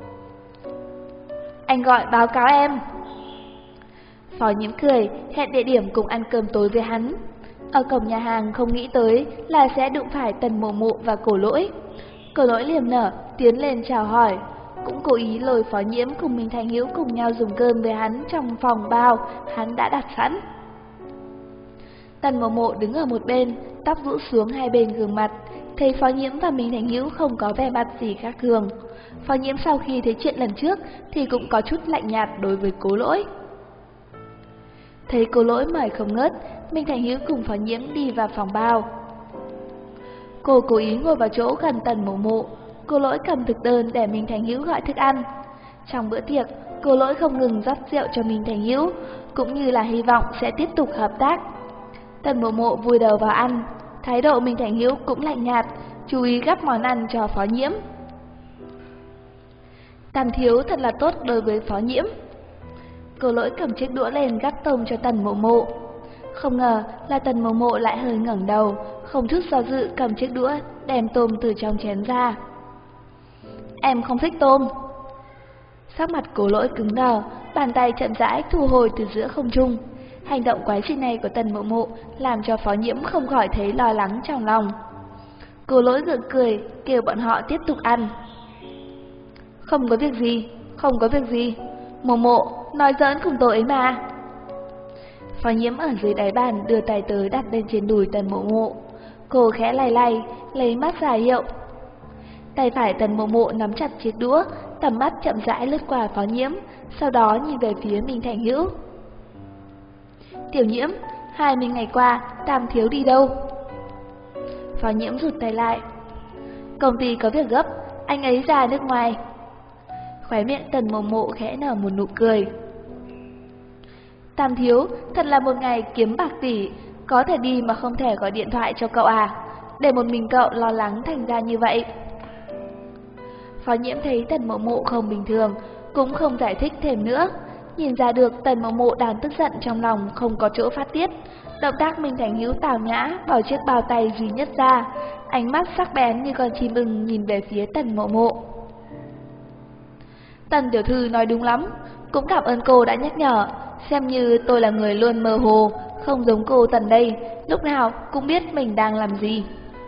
Anh gọi báo cáo em. Phó Nhiễm cười, hẹn địa điểm cùng ăn cơm tối với hắn. Ở cổng nhà hàng không nghĩ tới là sẽ đụng phải Tần Mộ Mộ và Cổ Lỗi. Cổ Lỗi liềm nở, tiến lên chào hỏi, cũng cố ý lôi Phó Nhiễm cùng Minh Thành Hữu cùng nhau dùng cơm với hắn trong phòng bao hắn đã đặt sẵn. Tần Mộ Mộ đứng ở một bên, tóc rũ xuống hai bên gương mặt, thấy Phó Nhiễm và Minh Thành Hữu không có vẻ mặt gì khác thường. Phó Nhiễm sau khi thấy chuyện lần trước thì cũng có chút lạnh nhạt đối với Cố Lỗi. Thấy Cố Lỗi mời không ngớt, Minh Thành Hữu cùng Phó Nhiễm đi vào phòng bao. Cô cố ý ngồi vào chỗ gần Tần Mộ Mộ, Cố Lỗi cầm thực đơn để Minh Thành Hữu gọi thức ăn. Trong bữa tiệc, Cố Lỗi không ngừng rót rượu cho Minh Thành Hữu, cũng như là hy vọng sẽ tiếp tục hợp tác. Tần Mộ Mộ vùi đầu vào ăn, thái độ Minh Thành Hữu cũng lạnh nhạt, chú ý gắp món ăn cho Phó Nhiễm. Tần thiếu thật là tốt đối với Phó Nhiễm. Cố Lỗi cầm chiếc đũa lên gắp tôm cho Tần Mộ Mộ. Không ngờ là Tần Mộ Mộ lại hơi ngẩng đầu, không chút do dự cầm chiếc đũa đem tôm từ trong chén ra. Em không thích tôm. Sắc mặt Cố Lỗi cứng đờ, bàn tay chậm rãi thu hồi từ giữa không trung. Hành động quái dị này của Tần Mộ Mộ làm cho Phó Nhiễm không khỏi thấy lo lắng trong lòng. Cố Lỗi gượng cười, kêu bọn họ tiếp tục ăn. Không có việc gì, không có việc gì. Mộ Mộ, nói giỡn cùng tôi ấy mà. Phó Nhiễm ở dưới đáy bàn đưa tay tới đặt lên trên đùi Tần Mộ Mộ. Cô khẽ lay lay, lấy mắt ra hiệu. Tay phải Tần Mộ Mộ nắm chặt chiếc đũa, tầm mắt chậm rãi lướt qua Phó Nhiễm, sau đó nhìn về phía Minh Thành Hữu. Tiểu Nhiễm, 20 ngày qua, Tam thiếu đi đâu? Phó Nhiễm rụt tay lại. Công ty có việc gấp, anh ấy ra nước ngoài. Khóe miệng Tần Mộ Mộ khẽ nở một nụ cười. Tam thiếu, thật là một ngày kiếm bạc tỷ, có thể đi mà không thể gọi điện thoại cho cậu à? Để một mình cậu lo lắng thành ra như vậy. Phó Nhiễm thấy Tần Mộ Mộ không bình thường, cũng không giải thích thêm nữa. Nhìn ra được Tần Mộ Mộ đang tức giận trong lòng không có chỗ phát tiết. Động tác Minh Thành Hữu tào nhã bỏ chiếc bao tay duy nhất ra, ánh mắt sắc bén như con chim ưng nhìn về phía Tần Mộ Mộ. Tần tiểu thư nói đúng lắm, cũng cảm ơn cô đã nhắc nhở. Xem như tôi là người luôn mơ hồ, không giống cô Tần đây, lúc nào cũng biết mình đang làm gì.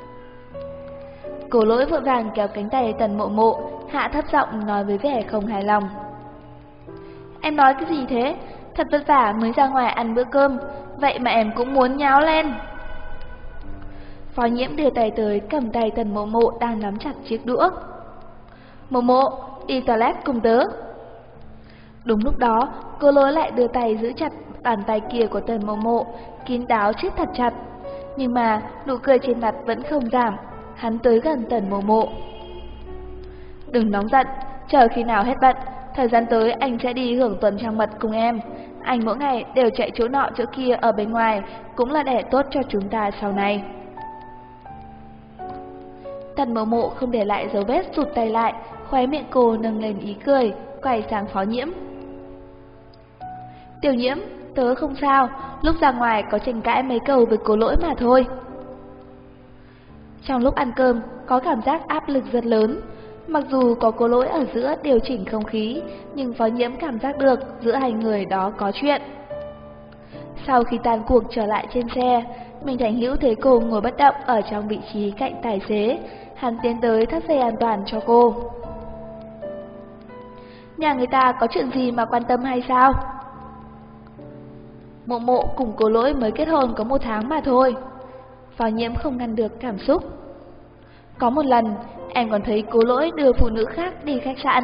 Cổ Lỗi vội vàng kéo cánh tay Tần Mộ Mộ, hạ thấp giọng nói với vẻ không hài lòng. Em nói cái gì thế? Thật vất vả mới ra ngoài ăn bữa cơm, vậy mà em cũng muốn nháo lên. Phó Nhiễm đưa tay tới cầm tay Tần Mộ Mộ đang nắm chặt chiếc đũa. Mộ Mộ, đi toilet cùng tớ. Đúng lúc đó, Cô Lỗi lại đưa tay giữ chặt bàn tay kia của Tần Mộ Mộ, kín đáo siết thật chặt. Nhưng mà nụ cười trên mặt vẫn không giảm, hắn tới gần Tần Mộ Mộ. Đừng nóng giận, chờ khi nào hết bận, thời gian tới anh sẽ đi hưởng tuần trăng mật cùng em. Anh mỗi ngày đều chạy chỗ nọ chỗ kia ở bên ngoài, cũng là để tốt cho chúng ta sau này. Tần Mộ Mộ không để lại dấu vết rụt tay lại, khóe miệng cô nâng lên ý cười, quay sang Phó Nhiễm. Tiểu Nhiễm, tớ không sao, lúc ra ngoài có tranh cãi mấy câu với Cô Lỗi mà thôi. Trong lúc ăn cơm, có cảm giác áp lực rất lớn. Mặc dù có Cô Lỗi ở giữa điều chỉnh không khí, nhưng Phó Nhiễm cảm giác được giữa hai người đó có chuyện. Sau khi tan cuộc trở lại trên xe, Minh Thành Hữu thấy cô ngồi bất động ở trong vị trí cạnh tài xế, hắn tiến tới thắt dây an toàn cho cô. Nhà người ta có chuyện gì mà quan tâm hay sao? Mộ Mộ cùng Cô Lỗi mới kết hôn có 1 tháng mà thôi. Phó Nhiễm không ngăn được cảm xúc. Có một lần, em còn thấy Cô Lỗi đưa phụ nữ khác đi khách sạn.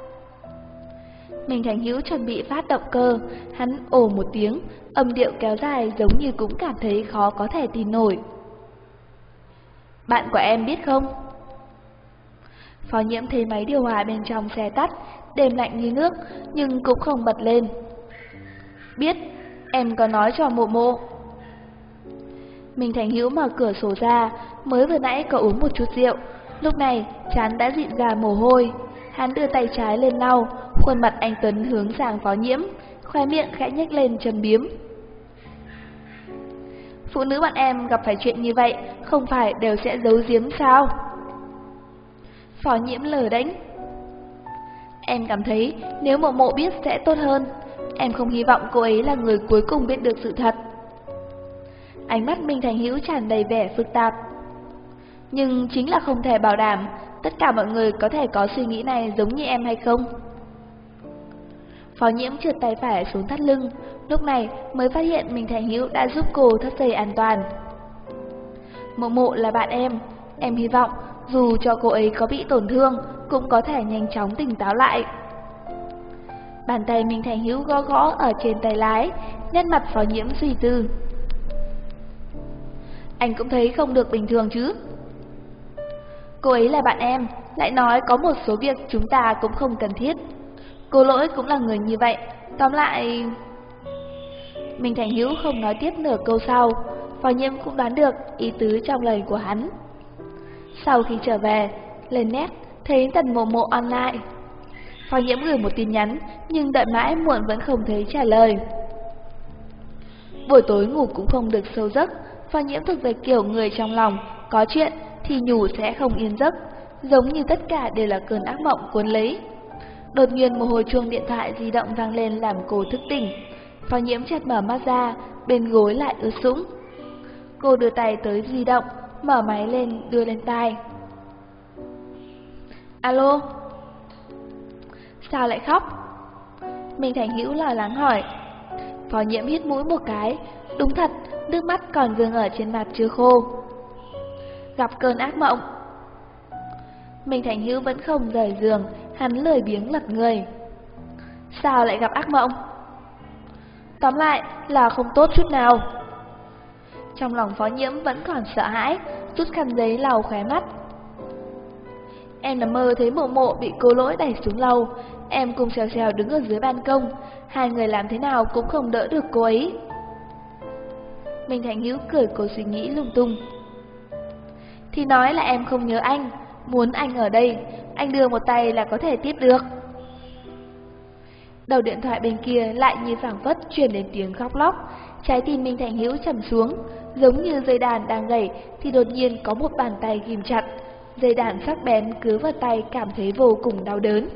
Minh Thành Hữu chuẩn bị phát động cơ, hắn ồ một tiếng, âm điệu kéo dài giống như cũng cảm thấy khó có thể tin nổi. Bạn của em biết không? Phó Nhiễm thấy máy điều hòa bên trong xe tắt, đêm lạnh như nước, nhưng cũng không bật lên. Biết, em có nói cho Mộ Mộ. Minh Thành Hữu mở cửa sổ ra, mới vừa nãy có uống một chút rượu, lúc này trán đã dịn ra mồ hôi. Hắn đưa tay trái lên lau, khuôn mặt anh tuấn hướng sang Phó Nhiễm, khóe miệng khẽ nhếch lên châm biếm. Phụ nữ bạn em gặp phải chuyện như vậy, không phải đều sẽ giấu giếm sao? Phó Nhiễm lờ đễnh. Em cảm thấy nếu Mộ Mộ biết sẽ tốt hơn. Em không hy vọng cô ấy là người cuối cùng biết được sự thật. Ánh mắt Minh Thành Hữu tràn đầy vẻ phức tạp. Nhưng chính là không thể bảo đảm tất cả mọi người có thể có suy nghĩ này giống như em hay không. Phó Nhiễm trượt tay phải xuống thắt lưng, lúc này mới phát hiện Minh Thành Hữu đã giúp cô thắt dây an toàn. Mộ Mộ là bạn em hy vọng dù cho cô ấy có bị tổn thương cũng có thể nhanh chóng tỉnh táo lại. Bàn tay Minh Thành Hữu gõ gõ ở trên tay lái, nét mặt Phó Nhiễm suy tư. Anh cũng thấy không được bình thường chứ. Cô ấy là bạn em, lại nói có một số việc chúng ta cũng không cần thiết. Cô Lỗi cũng là người như vậy, tóm lại... Minh Thành Hữu không nói tiếp nửa câu sau, Phó Nhiễm cũng đoán được ý tứ trong lời của hắn. Sau khi trở về, lên net thấy Tần Mộ Mộ online. Phó Nhiễm gửi một tin nhắn, nhưng đợi mãi muộn vẫn không thấy trả lời. Buổi tối ngủ cũng không được sâu giấc, Phó Nhiễm thuộc về kiểu người trong lòng, có chuyện thì nhủ sẽ không yên giấc, giống như tất cả đều là cơn ác mộng cuốn lấy. Đột nhiên một hồi chuông điện thoại di động vang lên làm cô thức tỉnh. Phó Nhiễm chợt mở mắt ra, bên gối lại ướt sũng. Cô đưa tay tới di động, mở máy lên đưa lên tai. Alo? Sao lại khóc? Minh Thành Hữu lo lắng hỏi. Phó Nhiễm hít mũi một cái, đúng thật, nước mắt còn vương ở trên mặt chưa khô. Gặp cơn ác mộng. Minh Thành Hữu vẫn không rời giường, hắn lười biếng lật người. Sao lại gặp ác mộng? Tóm lại là không tốt chút nào. Trong lòng Phó Nhiễm vẫn còn sợ hãi, rút khăn giấy lau khóe mắt. Em nằm mơ thấy Mộ Mộ bị cô Lỗi đẩy xuống lầu, em cùng Xèo Xèo đứng ở dưới ban công, hai người làm thế nào cũng không đỡ được cô ấy. Minh Thành Hữu cười cô suy nghĩ lung tung. Thì nói là em không nhớ anh, muốn anh ở đây, anh đưa một tay là có thể tiếp được. Đầu điện thoại bên kia lại như phảng phất truyền đến tiếng khóc lóc, trái tim Minh Thành Hữu trầm xuống, giống như dây đàn đang gảy thì đột nhiên có một bàn tay ghim chặt, dây đàn sắc bén cứ vào tay cảm thấy vô cùng đau đớn.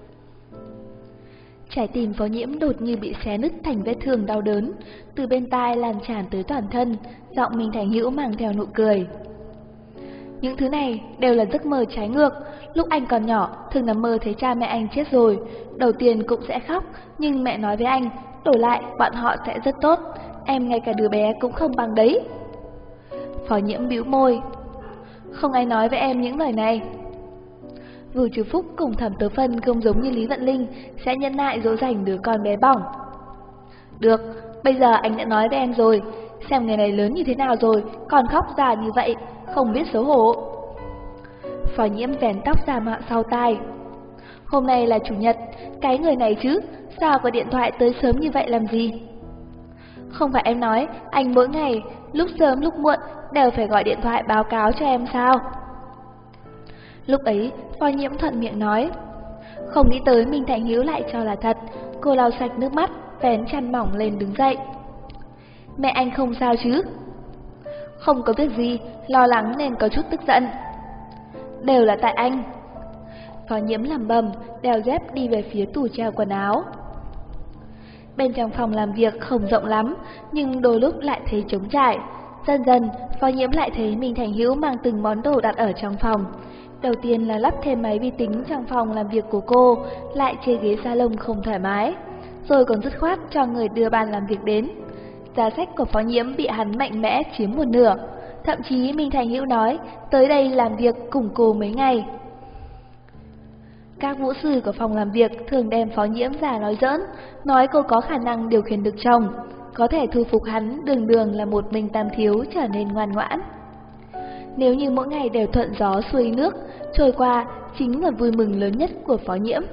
Trái tim Phó Nhiễm đột như bị xé nứt thành vết thương đau đớn, từ bên tai lan tràn tới toàn thân, giọng Minh Thành Hữu mang theo nụ cười. Những thứ này đều là giấc mơ trái ngược, lúc anh còn nhỏ thường nằm mơ thấy cha mẹ anh chết rồi, đầu tiên cũng sẽ khóc, nhưng mẹ nói với anh, đổi lại bọn họ sẽ rất tốt, em ngay cả đứa bé cũng không bằng đấy. Phó Nhiễm bĩu môi. Không ai nói với em những lời này. Vưu Chú Phúc cùng Thẩm Tứ Phân không giống như Lý Vận Linh sẽ nhẫn nại dỗ dành đứa con bé bỏng. Được, bây giờ anh đã nói với em rồi, xem người này lớn như thế nào rồi, còn khóc già như vậy, không biết xấu hổ. Phó Nhiễm vén tóc ra mạ sau tai. Hôm nay là chủ nhật, cái người này chứ, sao có điện thoại tới sớm như vậy làm gì? Không phải em nói, anh mỗi ngày, lúc sớm lúc muộn, đều phải gọi điện thoại báo cáo cho em sao? Lúc ấy, Phó Nhiễm thuận miệng nói. Không nghĩ tới Minh Thành Hữu lại cho là thật, cô lau sạch nước mắt, vén chăn mỏng lên đứng dậy. Mẹ anh không sao chứ? Không có việc gì, lo lắng nên có chút tức giận. Đều là tại anh. Phó Nhiễm lẩm bẩm, đeo dép đi về phía tủ treo quần áo. Bên trong phòng làm việc không rộng lắm, nhưng đôi lúc lại thấy trống trải. Dần dần, Phó Nhiễm lại thấy Minh Thành Hữu mang từng món đồ đặt ở trong phòng. Đầu tiên là lắp thêm máy vi tính trong phòng làm việc của cô, lại chê ghế salon không thoải mái, rồi còn dứt khoát cho người đưa bàn làm việc đến. Giá sách của Phó Nhiễm bị hắn mạnh mẽ chiếm một nửa, thậm chí Minh Thành Hữu nói tới đây làm việc cùng cô mấy ngày. Các vũ sư của phòng làm việc thường đem Phó Nhiễm ra nói giỡn, nói cô có khả năng điều khiển được chồng, có thể thu phục hắn đường đường là một Minh Tam Thiếu trở nên ngoan ngoãn. Nếu như mỗi ngày đều thuận gió xuôi nước, trôi qua chính là vui mừng lớn nhất của Phó Nhiễm.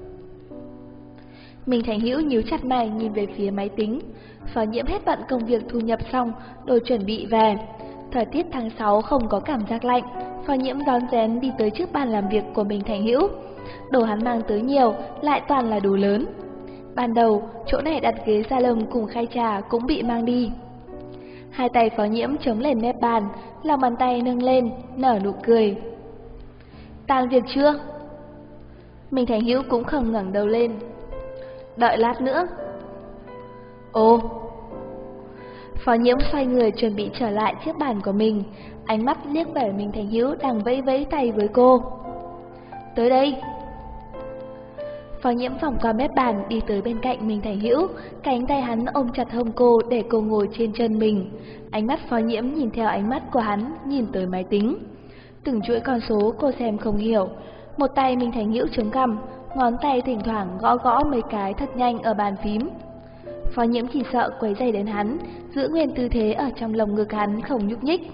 Minh Thành Hữu nhíu chặt mày nhìn về phía máy tính. Phó Nhiễm hết bận công việc thu nhập xong, đồ chuẩn bị về. Thời tiết tháng 6 không có cảm giác lạnh, Phó Nhiễm rón rén đi tới trước bàn làm việc của Minh Thành Hữu. Đồ hắn mang tới nhiều, lại toàn là đồ lớn. Ban đầu, chỗ này đặt ghế salon cùng khay trà cũng bị mang đi. Hai tay Phó Nhiễm chống lên mép bàn, lòng bàn tay nâng lên, nở nụ cười. Tan việc chưa? Minh Thành Hữu cũng không ngẩng đầu lên. Đợi lát nữa. Ồ. Phó Nhiễm xoay người chuẩn bị trở lại chiếc bàn của mình, ánh mắt liếc về Minh Thành Hữu đang vẫy vẫy tay với cô. Tới đây. Phó Nhiễm vòng qua mép bàn đi tới bên cạnh Minh Thành Hữu, cánh tay hắn ôm chặt hông cô để cô ngồi trên chân mình. Ánh mắt Phó Nhiễm nhìn theo ánh mắt của hắn, nhìn tới máy tính. Từng chuỗi con số cô xem không hiểu. Một tay Minh Thành Hữu chống cằm, ngón tay thỉnh thoảng gõ gõ mấy cái thật nhanh ở bàn phím. Phó Nhiễm chỉ sợ quấy rầy đến hắn, giữ nguyên tư thế ở trong lồng ngực hắn không nhúc nhích.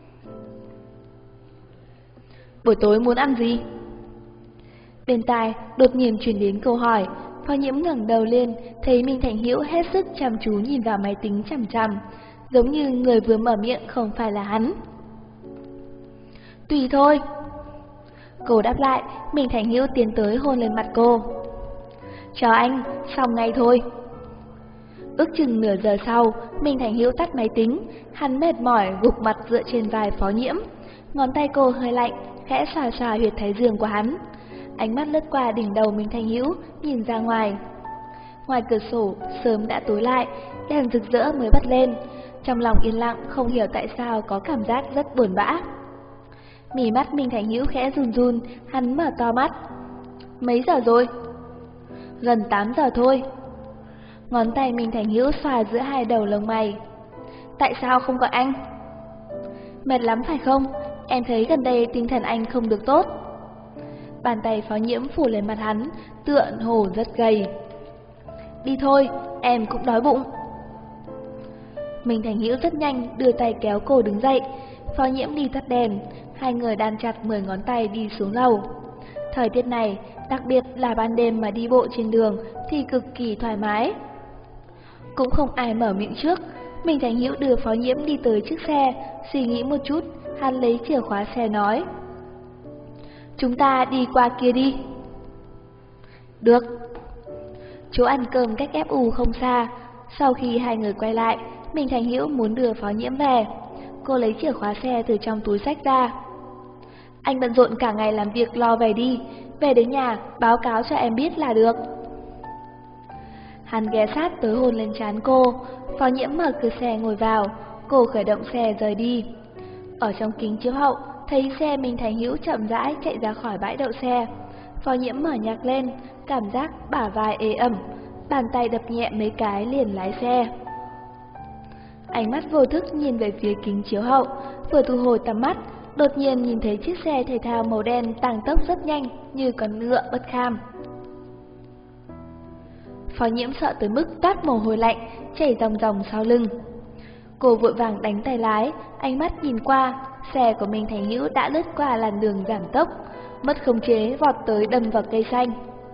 Buổi tối muốn ăn gì? Bên tai đột nhiên truyền đến câu hỏi. Phó Nhiễm ngẩng đầu lên, thấy Minh Thành Hữu hết sức chăm chú nhìn vào máy tính chằm chằm, giống như người vừa mở miệng không phải là hắn. Tùy thôi. Cô đáp lại, Minh Thành Hữu tiến tới hôn lên mặt cô. Chào anh, xong ngay thôi. Ước chừng nửa giờ sau, Minh Thành Hữu tắt máy tính, hắn mệt mỏi gục mặt dựa trên vai Phó Nhiễm. Ngón tay cô hơi lạnh, khẽ xoa xoa huyệt thái dương của hắn. Ánh mắt lướt qua đỉnh đầu Minh Thành Hữu, nhìn ra ngoài. Ngoài cửa sổ, sớm đã tối lại, đèn rực rỡ mới bật lên. Trong lòng yên lặng, không hiểu tại sao có cảm giác rất buồn bã. Mí mắt Minh Thành Hữu khẽ run run, hắn mở to mắt. Mấy giờ rồi? Gần 8 giờ thôi. Ngón tay Minh Thành Hữu xoa giữa hai đầu lông mày. Tại sao không gọi anh? Mệt lắm phải không? Em thấy gần đây tinh thần anh không được tốt. Bàn tay Phó Nhiễm phủ lên mặt hắn, tựa hồ rất gầy. Đi thôi, em cũng đói bụng. Minh Thành Hữu rất nhanh đưa tay kéo cô đứng dậy. Phó Nhiễm đi tắt đèn, hai người đan chặt 10 ngón tay đi xuống lầu. Thời tiết này, đặc biệt là ban đêm mà đi bộ trên đường thì cực kỳ thoải mái. Cũng không ai mở miệng trước, Minh Thành Hữu đưa Phó Nhiễm đi tới chiếc xe, suy nghĩ một chút, hắn lấy chìa khóa xe nói: "Chúng ta đi qua kia đi." "Được." Chỗ ăn cơm cách FU không xa. Sau khi hai người quay lại, Minh Thành Hữu muốn đưa Phó Nhiễm về. Cô lấy chìa khóa xe từ trong túi xách ra. "Anh bận rộn cả ngày làm việc, lo về đi. Về đến nhà, báo cáo cho em biết là được." Hắn ghé sát tới hôn lên trán cô. Phó Nhiễm mở cửa xe ngồi vào. Cô khởi động xe rời đi. Ở trong kính chiếu hậu, thấy xe Minh Thành Hữu chậm rãi chạy ra khỏi bãi đậu xe. Phó Nhiễm mở nhạc lên, cảm giác bả vai ê ẩm, bàn tay đập nhẹ mấy cái liền lái xe. Ánh mắt vô thức nhìn về phía kính chiếu hậu, vừa thu hồi tầm mắt, đột nhiên nhìn thấy chiếc xe thể thao màu đen tăng tốc rất nhanh như con ngựa bất kham. Phó Nhiễm sợ tới mức toát mồ hôi lạnh, chảy ròng ròng sau lưng. Cô vội vàng đánh tay lái, ánh mắt nhìn qua, xe của Minh Thành Hữu đã lướt qua làn đường giảm tốc, mất khống chế vọt tới đâm vào cây xanh.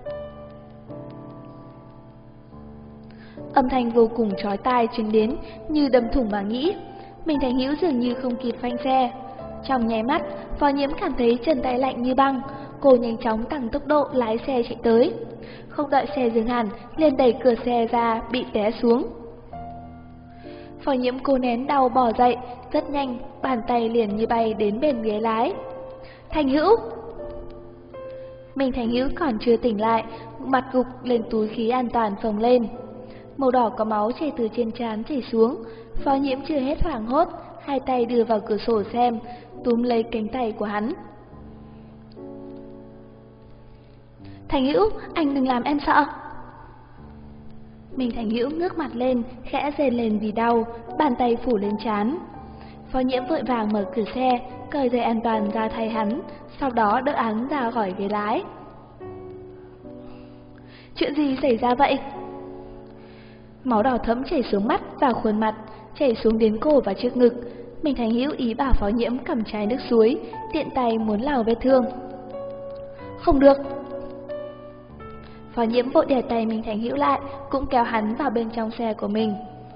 Âm thanh vô cùng chói tai truyền đến như đâm thủng màng nhĩ. Minh Thành Hữu dường như không kịp phanh xe. Trong nháy mắt, Phó Nhiễm cảm thấy chân tay lạnh như băng. Cô nhanh chóng tăng tốc độ lái xe chạy tới. Không đợi xe dừng hẳn, liền đẩy cửa xe ra bị té xuống. Phó Nhiễm cố nén đau bò dậy, rất nhanh, bàn tay liền như bay đến bên ghế lái. "Thành Hữu!" Minh Thành Hữu còn chưa tỉnh lại, mặt gục lên túi khí an toàn phồng lên. Màu đỏ có máu chảy từ trên trán chảy xuống. Phó Nhiễm chưa hết hoảng hốt, hai tay đưa vào cửa sổ xem, túm lấy cánh tay của hắn. "Thành Hữu, anh đừng làm em sợ." Minh Thành Hữu ngước mặt lên, khẽ rên lên vì đau, bàn tay phủ lên trán. Phó Nhiễm vội vàng mở cửa xe, cởi dây an toàn ra thay hắn, sau đó đỡ hắn ra khỏi ghế lái. "Chuyện gì xảy ra vậy?" Máu đỏ thẫm chảy xuống mắt và khuôn mặt, chảy xuống đến cổ và trước ngực. Minh Thành Hữu ý bảo Phó Nhiễm cầm chai nước suối, tiện tay muốn lau vết thương. "Không được." Phó Nhiễm vội đè tay Minh Thành Hữu lại, cũng kéo hắn vào bên trong xe của mình.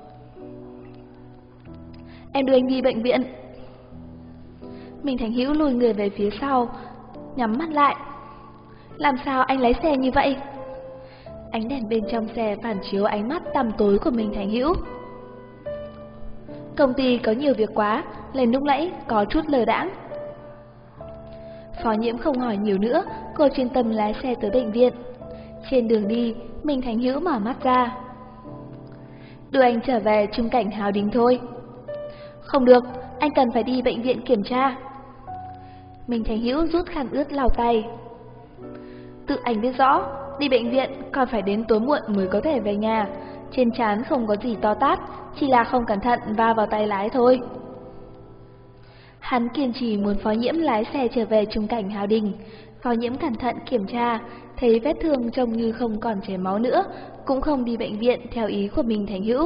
"Em đưa anh đi bệnh viện." Minh Thành Hữu lùi người về phía sau, nhắm mắt lại. "Làm sao anh lái xe như vậy?" Ánh đèn bên trong xe phản chiếu ánh mắt tăm tối của Minh Thành Hữu. "Công ty có nhiều việc quá, lên lúc nãy có chút lờ đãng." Phó Nhiễm không hỏi nhiều nữa, cô chuyên tâm lái xe tới bệnh viện. Trên đường đi, Minh Thành Hữu mở mắt ra. "Đưa anh trở về Trung Cảnh Hào Đình thôi." "Không được, anh cần phải đi bệnh viện kiểm tra." Minh Thành Hữu rút khăn ướt lau tay. "Tự anh biết rõ, đi bệnh viện còn phải đến tối muộn mới có thể về nhà. Trên trán không có gì to tát, chỉ là không cẩn thận va vào tay lái thôi." Hắn kiên trì muốn Phó Nhiễm lái xe trở về Trung Cảnh Hào Đình. Phó Nhiễm cẩn thận kiểm tra, thấy vết thương trông như không còn chảy máu nữa, cũng không đi bệnh viện theo ý của Minh Thành Hữu.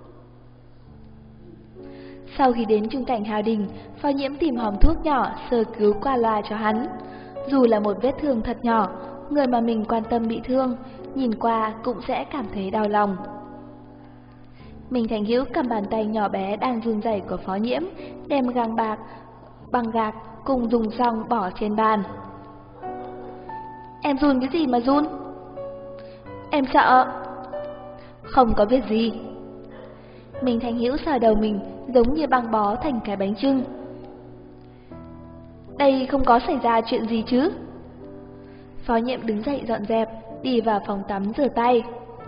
Sau khi đến Trung Cảnh Hào Đình, Phó Nhiễm tìm hòm thuốc nhỏ sơ cứu qua loa cho hắn. Dù là một vết thương thật nhỏ, người mà mình quan tâm bị thương, nhìn qua cũng sẽ cảm thấy đau lòng. Minh Thành Hữu cầm bàn tay nhỏ bé đang run rẩy của Phó Nhiễm, đem găng bạc, băng gạc cùng dùng xong bỏ trên bàn. "Em run cái gì mà run?" "Em sợ." "Không có việc gì." Minh Thành Hữu sờ đầu mình giống như băng bó thành cái bánh chưng. "Đây không có xảy ra chuyện gì chứ?" Phó Nhiễm đứng dậy dọn dẹp, đi vào phòng tắm rửa tay.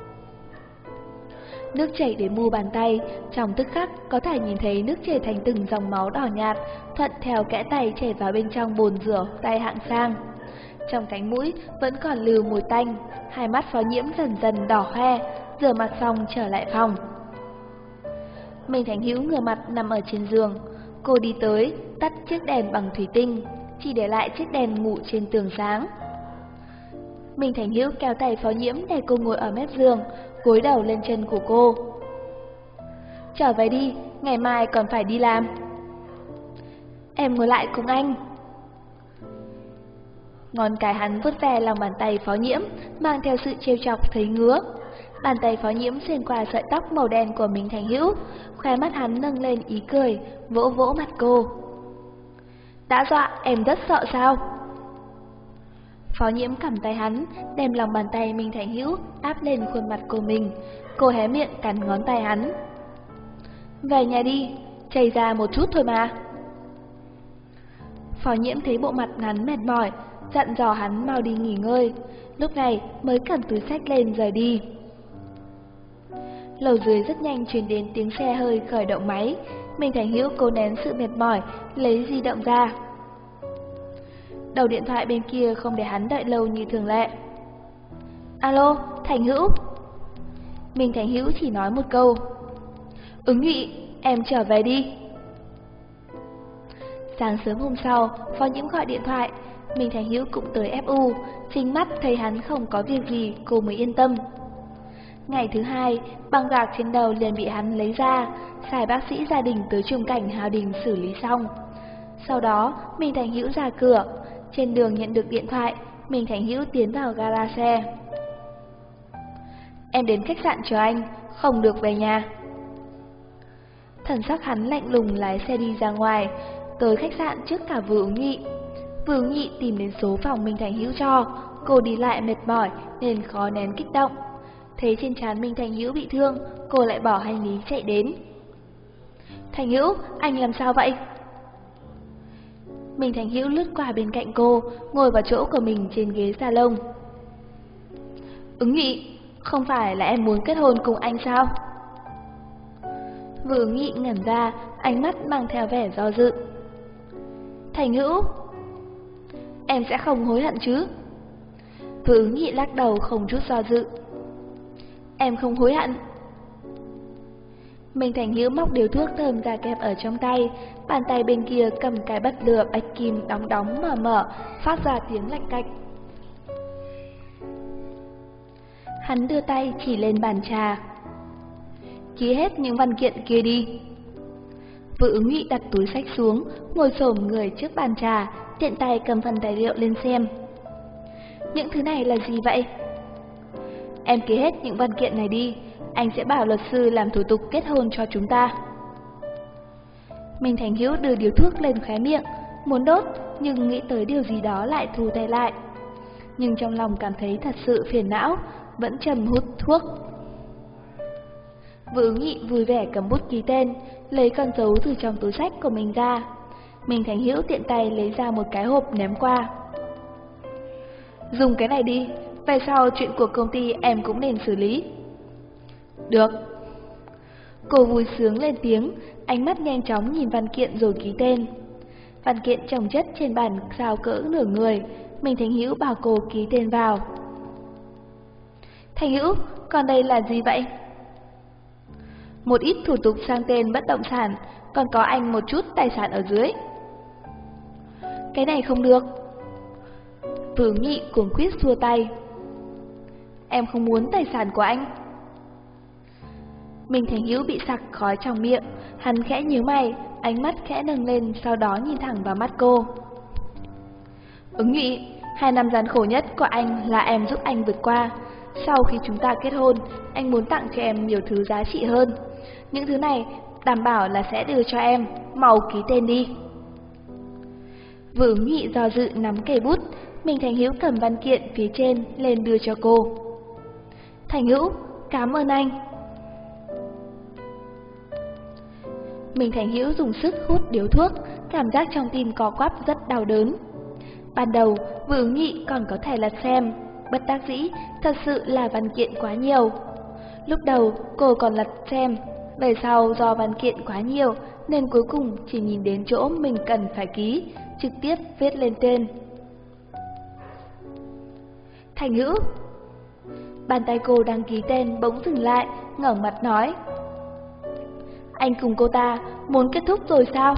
Nước chảy đến mu bàn tay, trong tức khắc có thể nhìn thấy nước chảy thành từng dòng máu đỏ nhạt, thuận theo kẽ tay chảy vào bên trong bồn rửa tay hạng sang. Trong cánh mũi vẫn còn lưu mùi tanh, hai mắt Phó Nhiễm dần dần đỏ hoe, rửa mặt xong trở lại phòng. Minh Thành Hữu ngửa mặt nằm ở trên giường, cô đi tới, tắt chiếc đèn bằng thủy tinh, chỉ để lại chiếc đèn ngủ trên tường sáng. Minh Thành Hữu kéo tay Phó Nhiễm để cô ngồi ở mép giường, gối đầu lên chân của cô. "Trở về đi, ngày mai còn phải đi làm." em ngồi lại cùng anh. Ngón cái hắn vuốt ve lòng bàn tay Phó Nhiễm, mang theo sự trêu chọc thấy ngứa. Bàn tay Phó Nhiễm xuyên qua sợi tóc màu đen của Minh Thành Hữu, khóe mắt hắn nâng lên ý cười, vỗ vỗ mặt cô. Đã dọa em rất sợ sao? Phó Nhiễm cầm tay hắn, đem lòng bàn tay Minh Thành Hữu áp lên khuôn mặt của mình. Cô hé miệng cắn ngón tay hắn. Về nhà đi, chảy ra một chút thôi mà. Phó Nhiễm thấy bộ mặt hắn mệt mỏi, dặn dò hắn mau đi nghỉ ngơi. Lúc này mới cầm túi xách lên rời đi. Lầu dưới rất nhanh truyền đến tiếng xe hơi khởi động máy. Minh Thành Hữu cố nén sự mệt mỏi, lấy di động ra. Đầu điện thoại bên kia không để hắn đợi lâu như thường lệ. Alo, Thành Hữu. Minh Thành Hữu chỉ nói một câu. Ứng Nhụy, em trở về đi. Sáng sớm hôm sau, Phó Nhiễm gọi điện thoại. Minh Thành Hữu cũng tới FU, chính mắt thấy hắn không có việc gì, cô mới yên tâm. Ngày thứ hai, băng gạc trên đầu liền bị hắn lấy ra, sai bác sĩ gia đình tới trung cảnh Hào Đình xử lý xong. Sau đó, Minh Thành Hữu ra cửa. Trên đường nhận được điện thoại, Minh Thành Hữu tiến vào gara xe. Em đến khách sạn chờ anh, không được về nhà. Thần sắc hắn lạnh lùng lái xe đi ra ngoài, tới khách sạn trước cả Vừa Ứng Nhị. Vừa Ứng Nhị tìm đến số phòng Minh Thành Hữu cho, cô đi lại mệt mỏi nên khó nén kích động. Thấy trên trán Minh Thành Hữu bị thương, cô lại bỏ hành lý chạy đến. Thành Hữu, anh làm sao vậy? Minh Thành Hữu lướt qua bên cạnh cô, ngồi vào chỗ của mình trên ghế salon. Ứng Nhị, không phải là em muốn kết hôn cùng anh sao? Vừa Ứng Nhị ngẩn ra, ánh mắt mang theo vẻ do dự. Thành Hữu, em sẽ không hối hận chứ? Vừa Ứng Nhị lắc đầu không chút do dự. Em không hối hận. Minh Thành Hữu móc điếu thuốc thơm ra kẹp ở trong tay, bàn tay bên kia cầm cái bật lửa bạch kim đóng đóng mở mở, phát ra tiếng lạch cạch. Hắn đưa tay chỉ lên bàn trà. Ký hết những văn kiện kia đi. Vừa Ứng Nhị đặt túi xách xuống, ngồi xổm người trước bàn trà, tiện tay cầm phần tài liệu lên xem. Những thứ này là gì vậy? Em ký hết những văn kiện này đi, anh sẽ bảo luật sư làm thủ tục kết hôn cho chúng ta. Minh Thành Hữu đưa điếu thuốc lên khóe miệng, muốn đốt nhưng nghĩ tới điều gì đó lại thu tay lại. Nhưng trong lòng cảm thấy thật sự phiền não, vẫn trầm hút thuốc. Vừa Ứng Nhị vui vẻ cầm bút ký tên, lấy con dấu từ trong túi xách của mình ra. Minh Thành Hữu tiện tay lấy ra một cái hộp ném qua. Dùng cái này đi, về sau chuyện của công ty em cũng nên xử lý. Được. Cô vui sướng lên tiếng, ánh mắt nhanh chóng nhìn văn kiện rồi ký tên. Văn kiện chồng chất trên bàn sao cỡ nửa người, Minh Thành Hữu bảo cô ký tên vào. Thành Hữu, còn đây là gì vậy? Một ít thủ tục sang tên bất động sản, còn có anh một chút tài sản ở dưới. Cái này không được. Vừa Ứng Nhị cuống quýt xua tay. Em không muốn tài sản của anh. Minh Thành Hữu bị sặc khói trong miệng, hắn khẽ nhíu mày, ánh mắt khẽ nâng lên, sau đó nhìn thẳng vào mắt cô. Ứng Nhị, 2 năm gian khổ nhất của anh là em giúp anh vượt qua. Sau khi chúng ta kết hôn, anh muốn tặng cho em nhiều thứ giá trị hơn. Những thứ này đảm bảo là sẽ đưa cho em, mau ký tên đi. Vừa Ứng Nhị do dự nắm cây bút, Minh Thành Hữu cầm văn kiện phía trên lên đưa cho cô. Thành Hữu, cảm ơn anh. Minh Thành Hữu dùng sức hút điếu thuốc, cảm giác trong tim co quắp rất đau đớn. Ban đầu, Vừa Ứng Nhị còn có thể lật xem, bất đắc dĩ, thật sự là văn kiện quá nhiều. Lúc đầu cô còn lật xem, về sau do văn kiện quá nhiều nên cuối cùng chỉ nhìn đến chỗ mình cần phải ký, trực tiếp viết lên tên. Thành Hữu. Bàn tay cô đang ký tên bỗng dừng lại, ngẩng mặt nói. Anh cùng cô ta muốn kết thúc rồi sao?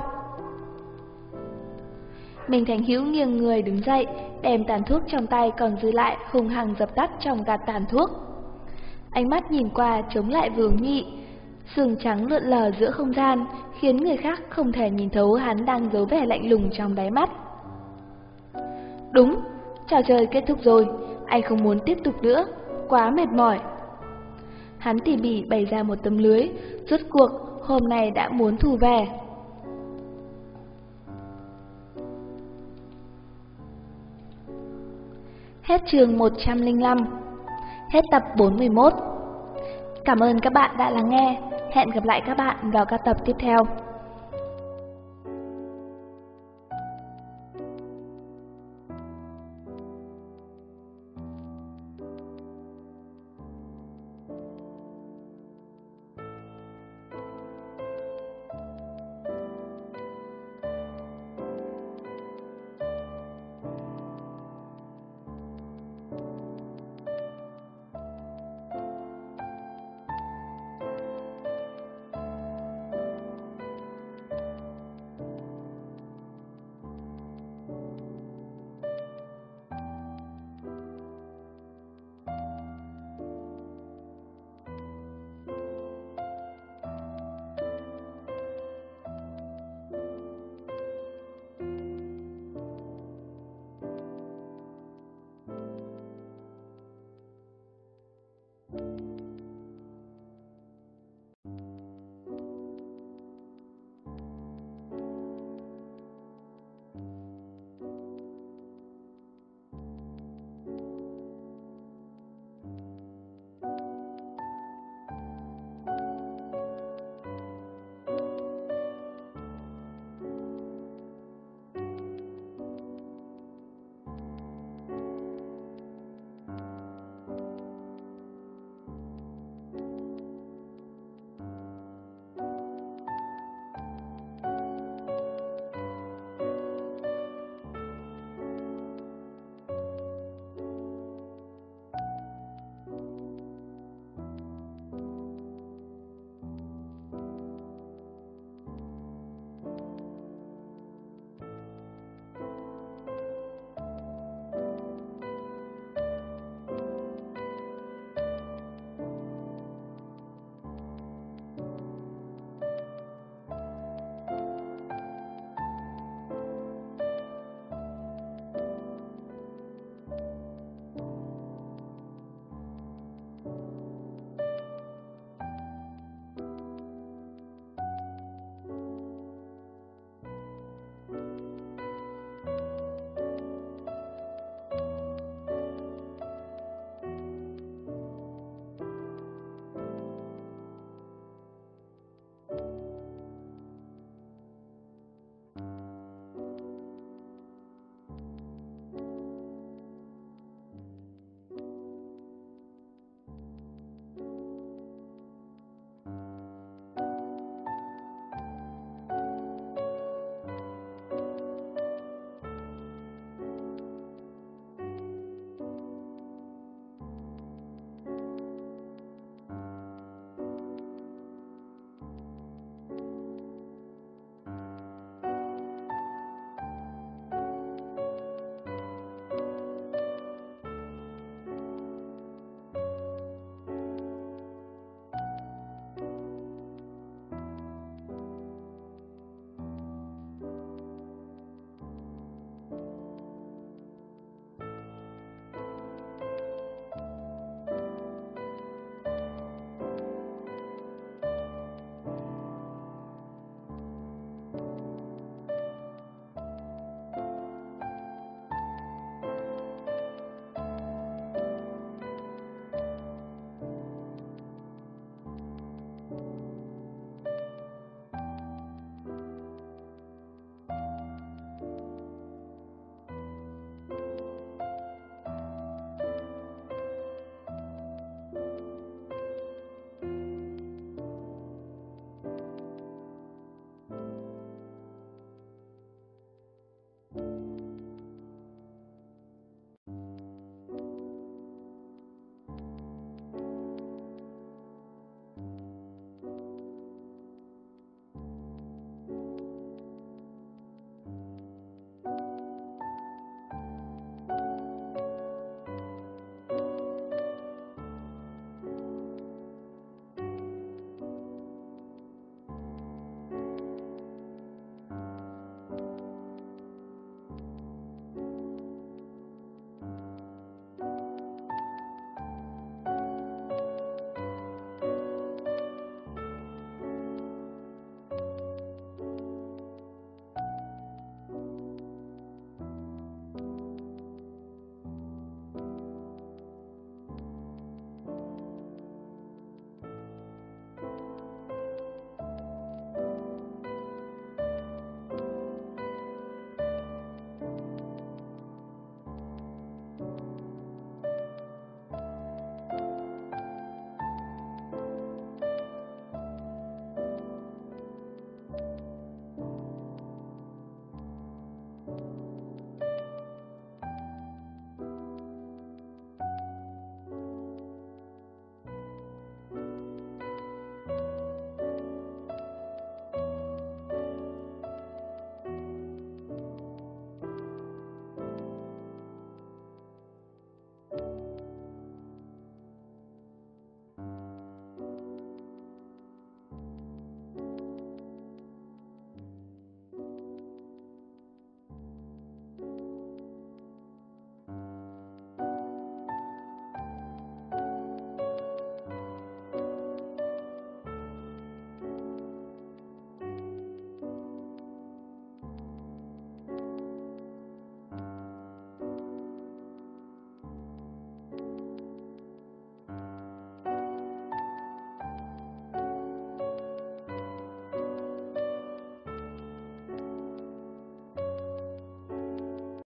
Minh Thành Hữu nghiêng người đứng dậy, đem tàn thuốc trong tay còn dư lại hung hăng dập tắt trong gạt tàn thuốc. Ánh mắt nhìn qua chống lại Vừa Ứng Nhị, sương trắng lượn lờ giữa không gian, khiến người khác không thể nhìn thấu hắn đang giấu vẻ lạnh lùng trong đáy mắt. Đúng, trò chơi kết thúc rồi, anh không muốn tiếp tục nữa, quá mệt mỏi. Hắn tỉ mỉ bày ra một tấm lưới, rốt cuộc hôm nay đã muốn thu về. Hết chương 105. Hết tập 41. Cảm ơn các bạn đã lắng nghe. Hẹn gặp lại các bạn vào các tập tiếp theo.